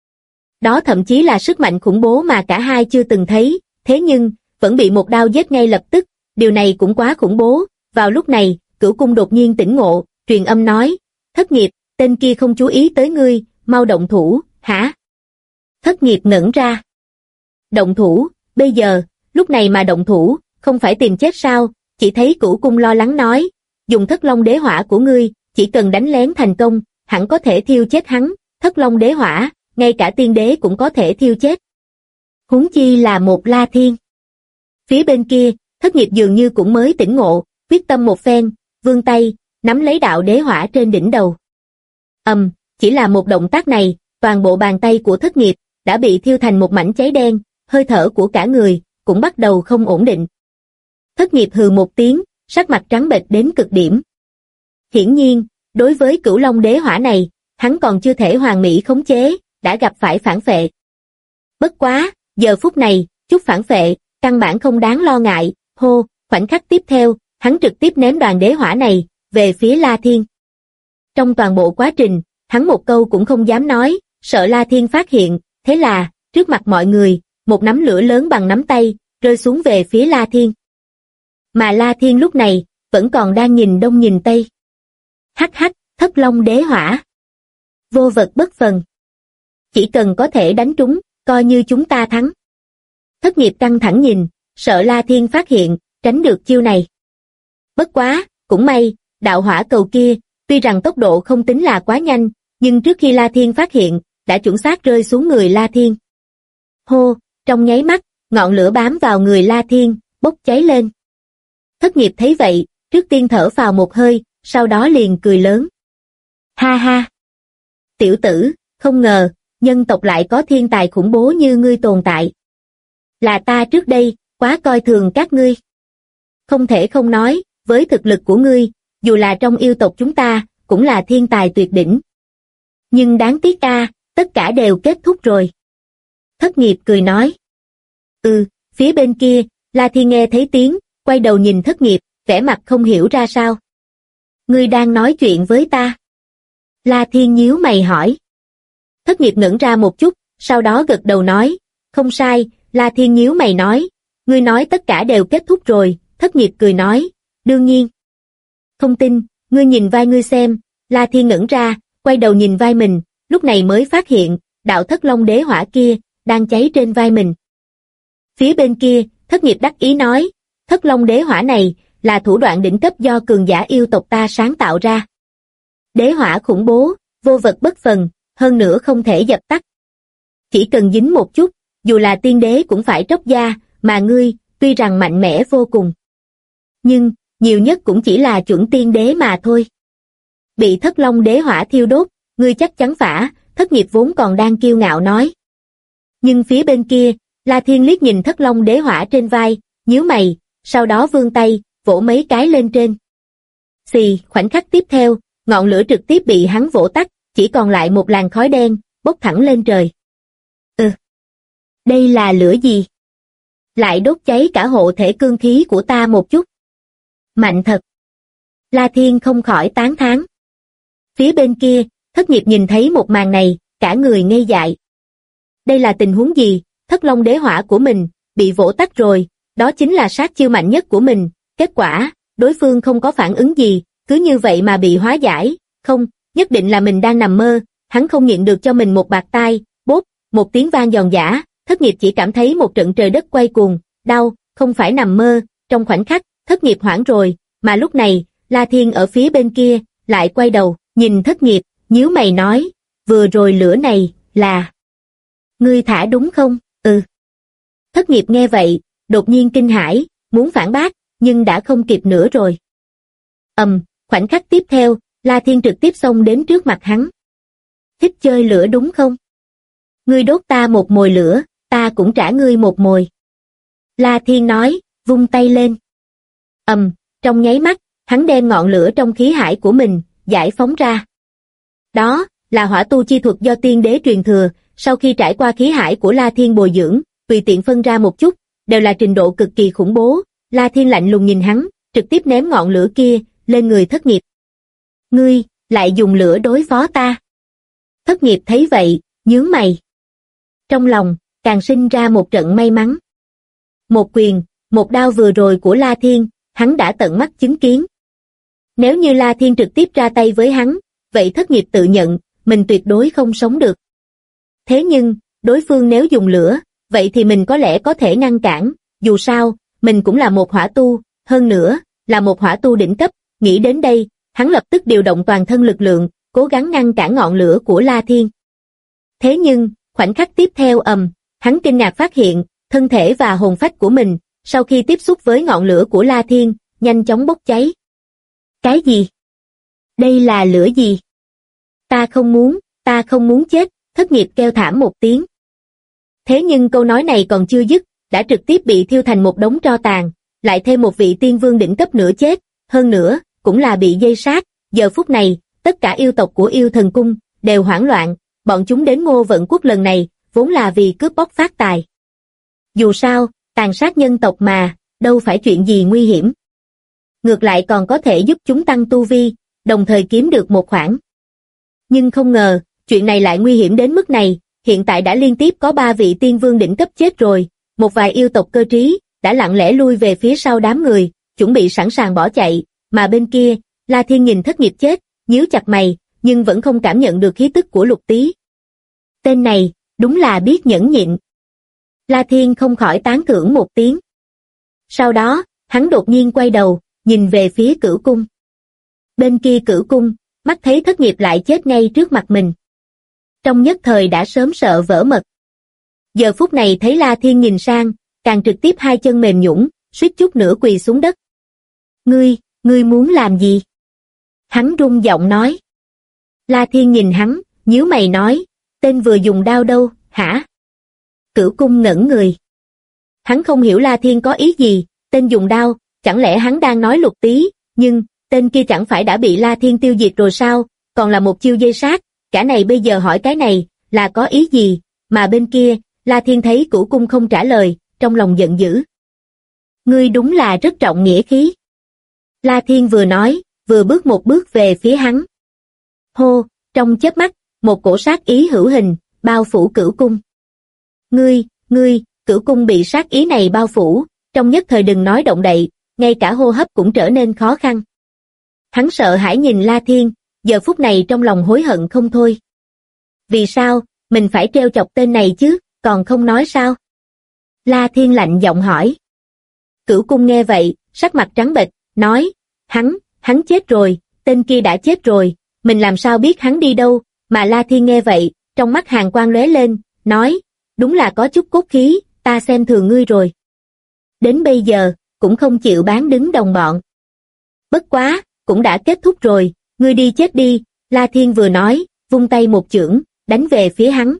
Đó thậm chí là sức mạnh khủng bố mà cả hai chưa từng thấy, thế nhưng, vẫn bị một đao giết ngay lập tức, điều này cũng quá khủng bố. Vào lúc này, Cửu Cung đột nhiên tỉnh ngộ, truyền âm nói, Thất Nghiệp, tên kia không chú ý tới ngươi, mau động thủ, hả? Thất Nghiệp ngẩn ra. Động thủ, bây giờ, lúc này mà động thủ, không phải tìm chết sao? Chỉ thấy Cửu Cung lo lắng nói, dùng Thất Long đế hỏa của ngươi, chỉ cần đánh lén thành công, hẳn có thể thiêu chết hắn. Thất Long đế hỏa, ngay cả tiên đế cũng có thể thiêu chết. Huống chi là một La Thiên. Phía bên kia, Thất Nghiệp dường như cũng mới tỉnh ngộ, quyết tâm một phen, vươn tay, nắm lấy đạo đế hỏa trên đỉnh đầu. Chỉ là một động tác này, toàn bộ bàn tay của Thất Nghiệp đã bị thiêu thành một mảnh cháy đen, hơi thở của cả người cũng bắt đầu không ổn định. Thất Nghiệp hừ một tiếng, sắc mặt trắng bệch đến cực điểm. Hiển nhiên, đối với Cửu Long đế hỏa này, hắn còn chưa thể hoàn mỹ khống chế, đã gặp phải phản phệ. Bất quá, giờ phút này, chút phản phệ, căn bản không đáng lo ngại, khoảnh khắc tiếp theo, hắn trực tiếp ném đoàn đế hỏa này, về phía La Thiên. Trong toàn bộ quá trình, hắn một câu cũng không dám nói, sợ La Thiên phát hiện, thế là, trước mặt mọi người, một nắm lửa lớn bằng nắm tay, rơi xuống về phía La Thiên. Mà La Thiên lúc này, vẫn còn đang nhìn đông nhìn tây. Hắc, Thất Long đế hỏa. Vô vật bất phần. Chỉ cần có thể đánh trúng, coi như chúng ta thắng. Thất Nghiệp căng thẳng nhìn, sợ La Thiên phát hiện, tránh được chiêu này. Bất quá, cũng may, đạo hỏa cầu kia, tuy rằng tốc độ không tính là quá nhanh, nhưng trước khi La Thiên phát hiện, đã chuẩn xác rơi xuống người La Thiên. Trong nháy mắt, ngọn lửa bám vào người La Thiên, bốc cháy lên. Thất Nghiệp thấy vậy, trước tiên thở phào một hơi, sau đó liền cười lớn. Ha ha! Tiểu tử, không ngờ, nhân tộc lại có thiên tài khủng bố như ngươi tồn tại. Là ta trước đây, quá coi thường các ngươi. Không thể không nói, với thực lực của ngươi, dù là trong yêu tộc chúng ta, cũng là thiên tài tuyệt đỉnh. Nhưng đáng tiếc tất cả đều kết thúc rồi. Thất Nghiệp cười nói. Phía bên kia, La Thiên nghe thấy tiếng, quay đầu nhìn Thất Nghiệp, vẻ mặt không hiểu ra sao. Ngươi đang nói chuyện với ta? La Thiên nhíu mày hỏi. Thất Nghiệp ngẩn ra một chút, sau đó gật đầu nói, không sai. La Thiên nhíu mày nói, ngươi nói tất cả đều kết thúc rồi. Thất Nghiệp cười nói, đương nhiên. Không tin, ngươi nhìn vai ngươi xem. La Thiên ngẩn ra, quay đầu nhìn vai mình, lúc này mới phát hiện, đạo Thất Long đế hỏa kia, đang cháy trên vai mình. Phía bên kia, Thất Nghiệp đắc ý nói, Thất Long đế hỏa này, là thủ đoạn đỉnh cấp do cường giả yêu tộc ta sáng tạo ra. Đế hỏa khủng bố, vô vật bất phần, hơn nữa không thể dập tắt. Chỉ cần dính một chút, dù là tiên đế cũng phải tróc da, mà ngươi, tuy rằng mạnh mẽ vô cùng. Nhưng, nhiều nhất cũng chỉ là chuẩn tiên đế mà thôi. Bị Thất Long đế hỏa thiêu đốt, ngươi chắc chắn phả. Thất Nghiệp vốn còn đang kiêu ngạo nói. Nhưng phía bên kia, La Thiên liếc nhìn Thất Long đế hỏa trên vai, nhíu mày, sau đó vươn tay, vỗ mấy cái lên trên. Xì, khoảnh khắc tiếp theo, ngọn lửa trực tiếp bị hắn vỗ tắt, chỉ còn lại một làn khói đen, bốc thẳng lên trời. Đây là lửa gì? Lại đốt cháy cả hộ thể cương khí của ta một chút. Mạnh thật. La Thiên không khỏi tán thán. Phía bên kia, Thất Nghiệp nhìn thấy một màn này, cả người ngây dại. Đây là tình huống gì? Thất Long đế hỏa của mình, bị vỗ tắt rồi, đó chính là sát chiêu mạnh nhất của mình. Kết quả, đối phương không có phản ứng gì, cứ như vậy mà bị hóa giải. Không, nhất định là mình đang nằm mơ. Hắn không nhịn được cho mình một bạt tai, bốp, một tiếng vang giòn giã. Thất Nghiệp chỉ cảm thấy một trận trời đất quay cuồng, đau, không phải nằm mơ. Trong khoảnh khắc, Thất Nghiệp hoảng rồi, mà lúc này, La Thiên ở phía bên kia, lại quay đầu, nhìn Thất Nghiệp, nhíu mày nói, vừa rồi lửa này, là... Ngươi thả đúng không? Thất Nghiệp nghe vậy, đột nhiên kinh hãi, muốn phản bác, nhưng đã không kịp nữa rồi. Khoảnh khắc tiếp theo, La Thiên trực tiếp xông đến trước mặt hắn. Thích chơi lửa đúng không? Ngươi đốt ta một mồi lửa, ta cũng trả ngươi một mồi. La Thiên nói, vung tay lên. Trong nháy mắt, hắn đem ngọn lửa trong khí hải của mình, giải phóng ra. Đó, là hỏa tu chi thuật do tiên đế truyền thừa, sau khi trải qua khí hải của La Thiên bồi dưỡng, tùy tiện phân ra một chút, đều là trình độ cực kỳ khủng bố. La Thiên lạnh lùng nhìn hắn, trực tiếp ném ngọn lửa kia lên người Thất Nghiệp. Ngươi, lại dùng lửa đối phó ta. Thất Nghiệp thấy vậy, nhướng mày. Trong lòng, càng sinh ra một trận may mắn. Một quyền, một đao vừa rồi của La Thiên, hắn đã tận mắt chứng kiến. Nếu như La Thiên trực tiếp ra tay với hắn, vậy Thất Nghiệp tự nhận, mình tuyệt đối không sống được. Thế nhưng, đối phương nếu dùng lửa, vậy thì mình có lẽ có thể ngăn cản, dù sao, mình cũng là một hỏa tu, hơn nữa, là một hỏa tu đỉnh cấp, nghĩ đến đây, hắn lập tức điều động toàn thân lực lượng, cố gắng ngăn cản ngọn lửa của La Thiên. Thế nhưng, khoảnh khắc tiếp theo hắn kinh ngạc phát hiện, thân thể và hồn phách của mình, sau khi tiếp xúc với ngọn lửa của La Thiên, nhanh chóng bốc cháy. Cái gì? Đây là lửa gì? Ta không muốn chết, Thất Nghiệp kêu thảm một tiếng. Thế nhưng câu nói này còn chưa dứt, đã trực tiếp bị thiêu thành một đống tro tàn, lại thêm một vị tiên vương đỉnh cấp nữa chết, hơn nữa, cũng là bị dây sát. Giờ phút này, tất cả yêu tộc của Yêu Thần Cung đều hoảng loạn, bọn chúng đến Ngô Vận Quốc lần này, vốn là vì cướp bóc phát tài. Dù sao, tàn sát nhân tộc mà, đâu phải chuyện gì nguy hiểm. Ngược lại còn có thể giúp chúng tăng tu vi, đồng thời kiếm được một khoản. Nhưng không ngờ, chuyện này lại nguy hiểm đến mức này, hiện tại đã liên tiếp có 3 vị tiên vương đỉnh cấp chết rồi, một vài yêu tộc cơ trí, đã lặng lẽ lui về phía sau đám người, chuẩn bị sẵn sàng bỏ chạy, mà bên kia, La Thiên nhìn Thất Nghiệp chết, nhíu chặt mày, nhưng vẫn không cảm nhận được khí tức của Lục Tý. Tên này, đúng là biết nhẫn nhịn. La Thiên không khỏi tán thưởng một tiếng. Sau đó, hắn đột nhiên quay đầu, nhìn về phía Cửu Cung. Bên kia Cửu Cung, mắt thấy Thất Nghiệp lại chết ngay trước mặt mình. Trong nhất thời đã sớm sợ vỡ mật. Giờ phút này thấy La Thiên nhìn sang, càng trực tiếp hai chân mềm nhũn, suýt chút nữa quỳ xuống đất. Ngươi muốn làm gì? Hắn run giọng nói. La Thiên nhìn hắn, nhíu mày nói, tên vừa dùng đao đâu, hả? Cửu Cung ngẩn người. Hắn không hiểu La Thiên có ý gì, tên dùng đao, chẳng lẽ hắn đang nói Lục Tý, nhưng, tên kia chẳng phải đã bị La Thiên tiêu diệt rồi sao, còn là một chiêu dây sát, cả này bây giờ hỏi cái này, là có ý gì, mà bên kia, La Thiên thấy Cửu Cung không trả lời, trong lòng giận dữ. Ngươi đúng là rất trọng nghĩa khí. La Thiên vừa nói, vừa bước một bước về phía hắn. Hô, trong chớp mắt, một cổ sát ý hữu hình, bao phủ Cửu Cung. Ngươi, Cửu Cung bị sát ý này bao phủ, trong nhất thời đừng nói động đậy, ngay cả hô hấp cũng trở nên khó khăn. Hắn sợ hãi nhìn La Thiên, giờ phút này trong lòng hối hận không thôi. Vì sao, mình phải trêu chọc tên này chứ, còn không nói sao? La Thiên lạnh giọng hỏi. Cửu Cung nghe vậy, sắc mặt trắng bệch, nói, hắn chết rồi, tên kia đã chết rồi, mình làm sao biết hắn đi đâu, mà La Thiên nghe vậy, trong mắt hàn quang lóe lên, nói, đúng là có chút cốt khí, ta xem thường ngươi rồi. Đến bây giờ, cũng không chịu bán đứng đồng bọn. Bất quá, cũng đã kết thúc rồi, ngươi đi chết đi, La Thiên vừa nói, vung tay một chưởng, đánh về phía hắn.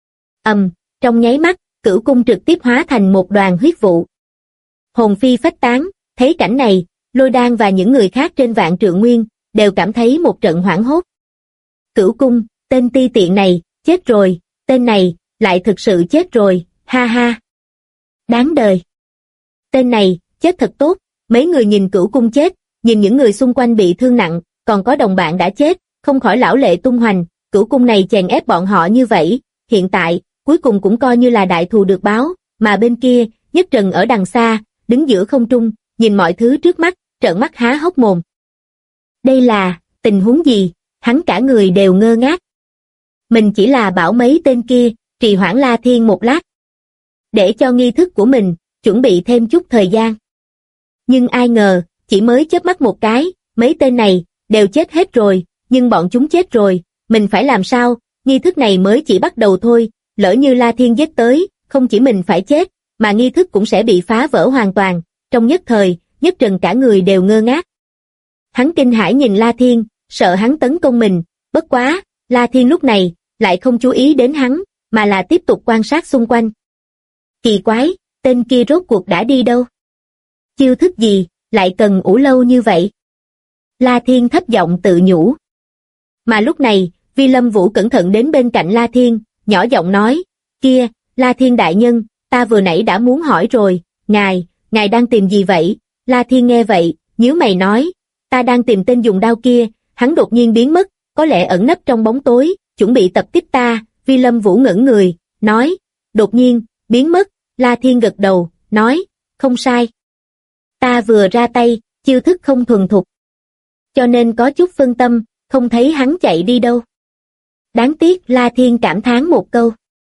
Trong nháy mắt, Cửu Cung trực tiếp hóa thành một đoàn huyết vụ. Hồn phi phách tán, thấy cảnh này, Lôi Đan và những người khác trên Vạn Trượng Nguyên, đều cảm thấy một trận hoảng hốt. Cửu Cung, tên ti tiện này, chết rồi, tên này, lại thực sự chết rồi, ha ha. Đáng đời. Tên này, chết thật tốt, mấy người nhìn Cửu Cung chết, nhìn những người xung quanh bị thương nặng, còn có đồng bạn đã chết, không khỏi lão lệ tung hoành, Cửu Cung này chèn ép bọn họ như vậy, hiện tại, cuối cùng cũng coi như là đại thù được báo, mà bên kia, Nhất Trần ở đằng xa, đứng giữa không trung, nhìn mọi thứ trước mắt, trợn mắt há hốc mồm. Đây là, tình huống gì, hắn cả người đều ngơ ngác. Mình chỉ là bảo mấy tên kia, trì hoãn La Thiên một lát. Để cho nghi thức của mình, chuẩn bị thêm chút thời gian. Nhưng ai ngờ, chỉ mới chớp mắt một cái, mấy tên này, đều chết hết rồi, nhưng bọn chúng chết rồi, mình phải làm sao, nghi thức này mới chỉ bắt đầu thôi, lỡ như La Thiên giết tới, không chỉ mình phải chết, mà nghi thức cũng sẽ bị phá vỡ hoàn toàn, trong nhất thời, Nhất Trần cả người đều ngơ ngác. Hắn kinh hãi nhìn La Thiên, sợ hắn tấn công mình, bất quá, La Thiên lúc này, lại không chú ý đến hắn, mà là tiếp tục quan sát xung quanh. Kỳ quái, tên kia rốt cuộc đã đi đâu? Chiêu thức gì, lại cần ủ lâu như vậy? La Thiên thấp giọng tự nhủ. Mà lúc này, Vi Lâm Vũ cẩn thận đến bên cạnh La Thiên, nhỏ giọng nói, kia, La Thiên đại nhân, ta vừa nãy đã muốn hỏi rồi, ngài đang tìm gì vậy? La Thiên nghe vậy, nhíu mày nói, ta đang tìm tên dùng đao kia, hắn đột nhiên biến mất, có lẽ ẩn nấp trong bóng tối, chuẩn bị tập kích ta. Vi Lâm Vũ ngẩn người, nói, đột nhiên, biến mất. La Thiên gật đầu, nói, không sai. Ta vừa ra tay, chiêu thức không thuần thục, cho nên có chút phân tâm, không thấy hắn chạy đi đâu. Đáng tiếc, La Thiên cảm thán một câu.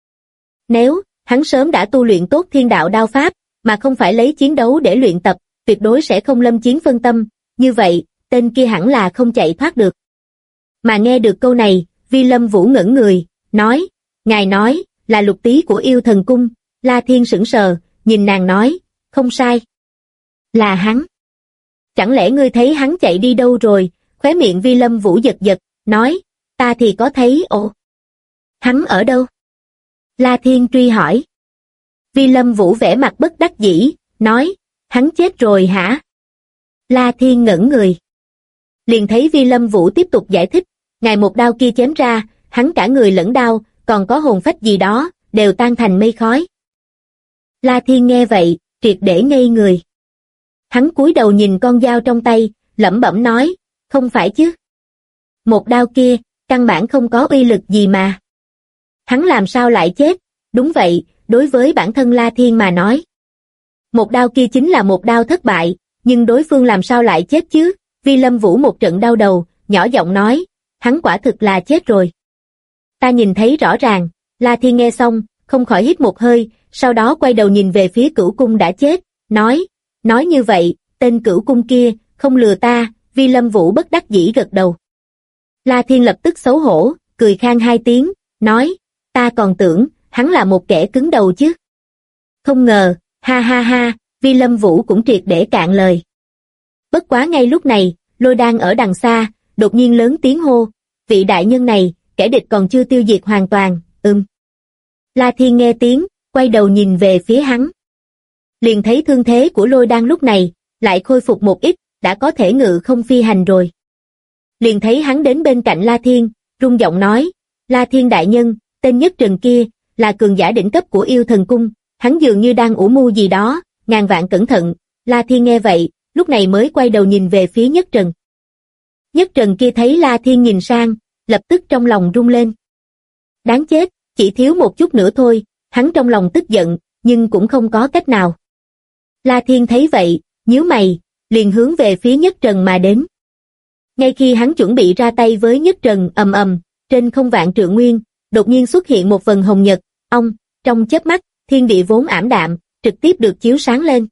Nếu hắn sớm đã tu luyện tốt thiên đạo đao pháp, mà không phải lấy chiến đấu để luyện tập, tuyệt đối sẽ không lâm chiến phân tâm, như vậy, tên kia hẳn là không chạy thoát được. Mà nghe được câu này, Vi Lâm Vũ ngẩn người, nói, ngài nói, là lục tý của yêu thần cung. La Thiên sững sờ, nhìn nàng nói, không sai. Là hắn. Chẳng lẽ ngươi thấy hắn chạy đi đâu rồi? Khóe miệng Vi Lâm Vũ giật giật, nói, ta thì có thấy. Ồ, hắn ở đâu? La Thiên truy hỏi. Vi Lâm Vũ vẻ mặt bất đắc dĩ, nói, hắn chết rồi hả? La Thiên ngẩn người. Liền thấy Vi Lâm Vũ tiếp tục giải thích, ngài một đao kia chém ra, hắn cả người lẫn đao, còn có hồn phách gì đó, đều tan thành mây khói. La Thiên nghe vậy, triệt để ngây người. Hắn cúi đầu nhìn con dao trong tay, lẩm bẩm nói, không phải chứ. Một đao kia, căn bản không có uy lực gì mà. Hắn làm sao lại chết? Đúng vậy, đối với bản thân La Thiên mà nói. Một đao kia chính là một đao thất bại, nhưng đối phương làm sao lại chết chứ? Vi Lâm Vũ một trận đau đầu, nhỏ giọng nói, hắn quả thực là chết rồi. Ta nhìn thấy rõ ràng. La Thiên nghe xong, không khỏi hít một hơi, sau đó quay đầu nhìn về phía Cửu Cung đã chết, nói như vậy, tên Cửu Cung kia, không lừa ta. Vi Lâm Vũ bất đắc dĩ gật đầu. La Thiên lập tức xấu hổ, cười khan hai tiếng, nói, ta còn tưởng, hắn là một kẻ cứng đầu chứ. Không ngờ, ha ha ha, Vi Lâm Vũ cũng triệt để cạn lời. Bất quá ngay lúc này, Lôi đang ở đằng xa, đột nhiên lớn tiếng hô, vị đại nhân này, kẻ địch còn chưa tiêu diệt hoàn toàn. La Thiên nghe tiếng, quay đầu nhìn về phía hắn. Liền thấy thương thế của Lôi Đan lúc này, lại khôi phục một ít, đã có thể ngự không phi hành rồi. Liền thấy hắn đến bên cạnh La Thiên, rung giọng nói, La Thiên đại nhân, tên Nhất Trần kia, là cường giả đỉnh cấp của yêu thần cung, hắn dường như đang ủ mưu gì đó, ngàn vạn cẩn thận. La Thiên nghe vậy, lúc này mới quay đầu nhìn về phía Nhất Trần. Nhất Trần kia thấy La Thiên nhìn sang, lập tức trong lòng rung lên. Đáng chết, chỉ thiếu một chút nữa thôi, hắn trong lòng tức giận, nhưng cũng không có cách nào. La Thiên thấy vậy, nhíu mày, liền hướng về phía Nhất Trần mà đến. Ngay khi hắn chuẩn bị ra tay với Nhất Trần, ầm ầm, trên không vạn trượng nguyên, đột nhiên xuất hiện một vầng hồng nhật, trong chớp mắt, thiên địa vốn ảm đạm, trực tiếp được chiếu sáng lên.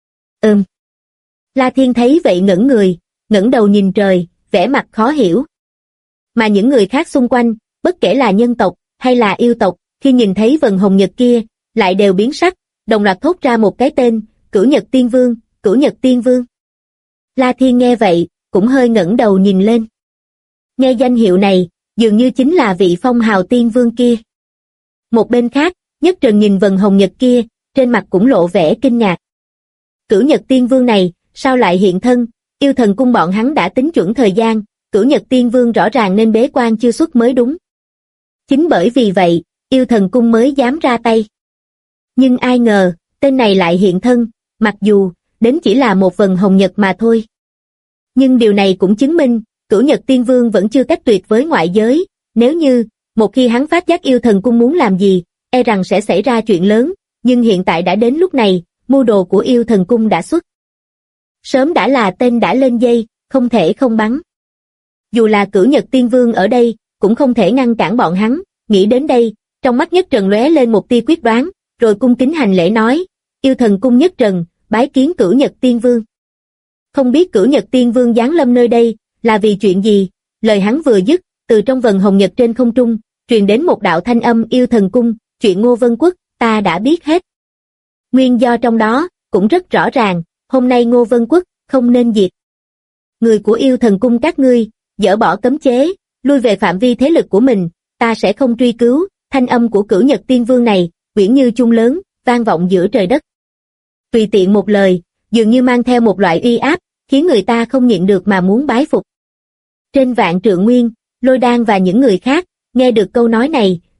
La Thiên thấy vậy ngẩn người, ngẩng đầu nhìn trời, vẻ mặt khó hiểu. Mà những người khác xung quanh, bất kể là nhân tộc hay là yêu tộc, khi nhìn thấy vầng hồng nhật kia, lại đều biến sắc, đồng loạt thốt ra một cái tên, Cửu Nhật Tiên Vương, Cửu Nhật Tiên Vương. La Thiên nghe vậy, cũng hơi ngẩng đầu nhìn lên. Nghe danh hiệu này, dường như chính là vị phong hào tiên vương kia. Một bên khác, Nhất Trần nhìn vầng hồng nhật kia, trên mặt cũng lộ vẻ kinh ngạc. Cửu Nhật Tiên Vương này, sao lại hiện thân? Yêu thần cung bọn hắn đã tính chuẩn thời gian, Cửu Nhật Tiên Vương rõ ràng nên bế quan chưa xuất mới đúng. Chính bởi vì vậy, yêu thần cung mới dám ra tay. Nhưng ai ngờ, tên này lại hiện thân, mặc dù, đến chỉ là một vầng hồng nhật mà thôi. Nhưng điều này cũng chứng minh, Cửu Nhật Tiên Vương vẫn chưa cách tuyệt với ngoại giới, nếu như, một khi hắn phát giác yêu thần cung muốn làm gì, e rằng sẽ xảy ra chuyện lớn, nhưng hiện tại đã đến lúc này, mưu đồ của yêu thần cung đã xuất. Sớm đã là tên đã lên dây, không thể không bắn. Dù là Cửu Nhật Tiên Vương ở đây, cũng không thể ngăn cản bọn hắn. Nghĩ đến đây, trong mắt Nhất Trần lóe lên một tia quyết đoán, rồi cung kính hành lễ nói, yêu thần cung Nhất Trần, bái kiến Cửu Nhật Tiên Vương. Không biết Cửu Nhật Tiên Vương giáng lâm nơi đây, là vì chuyện gì? Lời hắn vừa dứt, từ trong vầng hồng nhật trên không trung, truyền đến một đạo thanh âm yêu thần cung, chuyện Ngô Vân Quốc, ta đã biết hết. Nguyên do trong đó, cũng rất rõ ràng, hôm nay Ngô Vân Quốc, không nên diệt. Người của yêu thần cung các ngươi, dỡ bỏ cấm chế, lui về phạm vi thế lực của mình, ta sẽ không truy cứu. Thanh âm của Cửu Nhật Tiên Vương này, uyển như chuông lớn, vang vọng giữa trời đất. Tùy tiện một lời, dường như mang theo một loại uy áp, khiến người ta không nhịn được mà muốn bái phục. Trên vạn trượng nguyên, Lôi Đan và những người khác, nghe được câu nói này,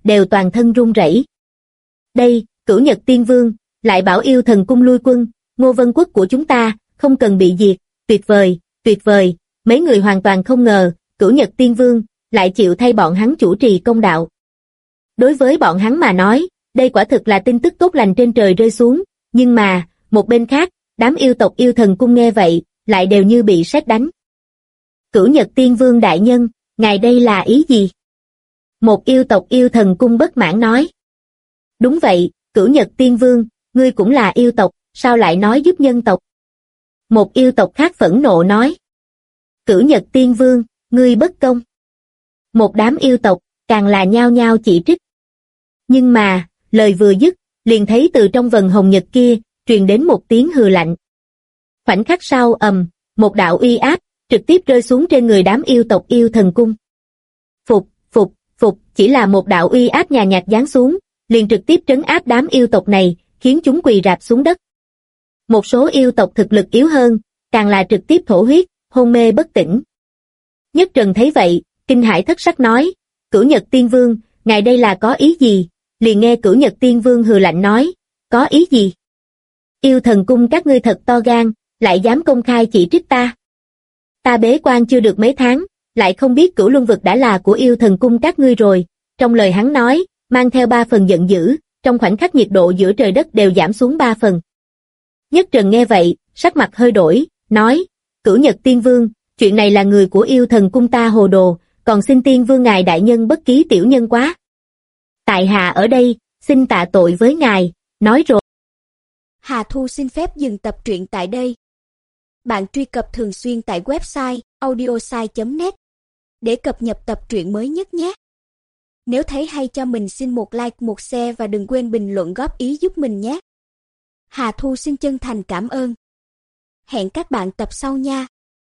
đều toàn thân run rẩy. Đây, Cửu Nhật Tiên Vương, lại bảo Yêu Thần Cung lui quân, Ngô Vân Quốc của chúng ta, không cần bị diệt, tuyệt vời, mấy người hoàn toàn không ngờ, Cửu Nhật Tiên Vương, lại chịu thay bọn hắn chủ trì công đạo. Đối với bọn hắn mà nói, đây quả thực là tin tức tốt lành trên trời rơi xuống, nhưng mà, một bên khác, đám yêu tộc Yêu Thần Cung nghe vậy, lại đều như bị sét đánh. Cửu Nhật Tiên Vương đại nhân, ngài đây là ý gì? Một yêu tộc Yêu Thần Cung bất mãn nói. Đúng vậy, Cửu Nhật Tiên Vương, ngươi cũng là yêu tộc, sao lại nói giúp nhân tộc? Một yêu tộc khác phẫn nộ nói. Cửu Nhật Tiên Vương, ngươi bất công. Một đám yêu tộc, càng là nhao nhao chỉ trích. Nhưng mà, lời vừa dứt, liền thấy từ trong vần hồng nhật kia, truyền đến một tiếng hừ lạnh. Khoảnh khắc sau một đạo uy áp, trực tiếp rơi xuống trên người đám yêu tộc Yêu Thần Cung. Phục, chỉ là một đạo uy áp nhàn nhạt giáng xuống, liền trực tiếp trấn áp đám yêu tộc này, khiến chúng quỳ rạp xuống đất. Một số yêu tộc thực lực yếu hơn, càng là trực tiếp thổ huyết, hôn mê bất tỉnh. Nhất Trần thấy vậy, kinh hãi thất sắc nói, Cửu Nhật Tiên Vương, ngài đây là có ý gì? Liền nghe Cửu Nhật Tiên Vương hừ lạnh nói, có ý gì? Yêu Thần Cung các ngươi thật to gan, lại dám công khai chỉ trích ta. Ta bế quan chưa được mấy tháng, lại không biết Cửu Luân Vực đã là của Yêu Thần Cung các ngươi rồi. Trong lời hắn nói, mang theo 3 phần giận dữ, trong khoảnh khắc nhiệt độ giữa trời đất đều giảm xuống 3 phần. Nhất Trần nghe vậy, sắc mặt hơi đổi, nói, Cửu Nhật Tiên Vương, chuyện này là người của Yêu Thần Cung ta hồ đồ, còn xin Tiên Vương ngài đại nhân bất ký tiểu nhân quá. Tại hạ ở đây, xin tạ tội với ngài, nói rồi. Hà Thu xin phép dừng tập truyện tại đây. Bạn truy cập thường xuyên tại website audiosai.net để cập nhật tập truyện mới nhất nhé. Nếu thấy hay cho mình xin một like, một share và đừng quên bình luận góp ý giúp mình nhé. Hà Thu xin chân thành cảm ơn. Hẹn các bạn tập sau nha.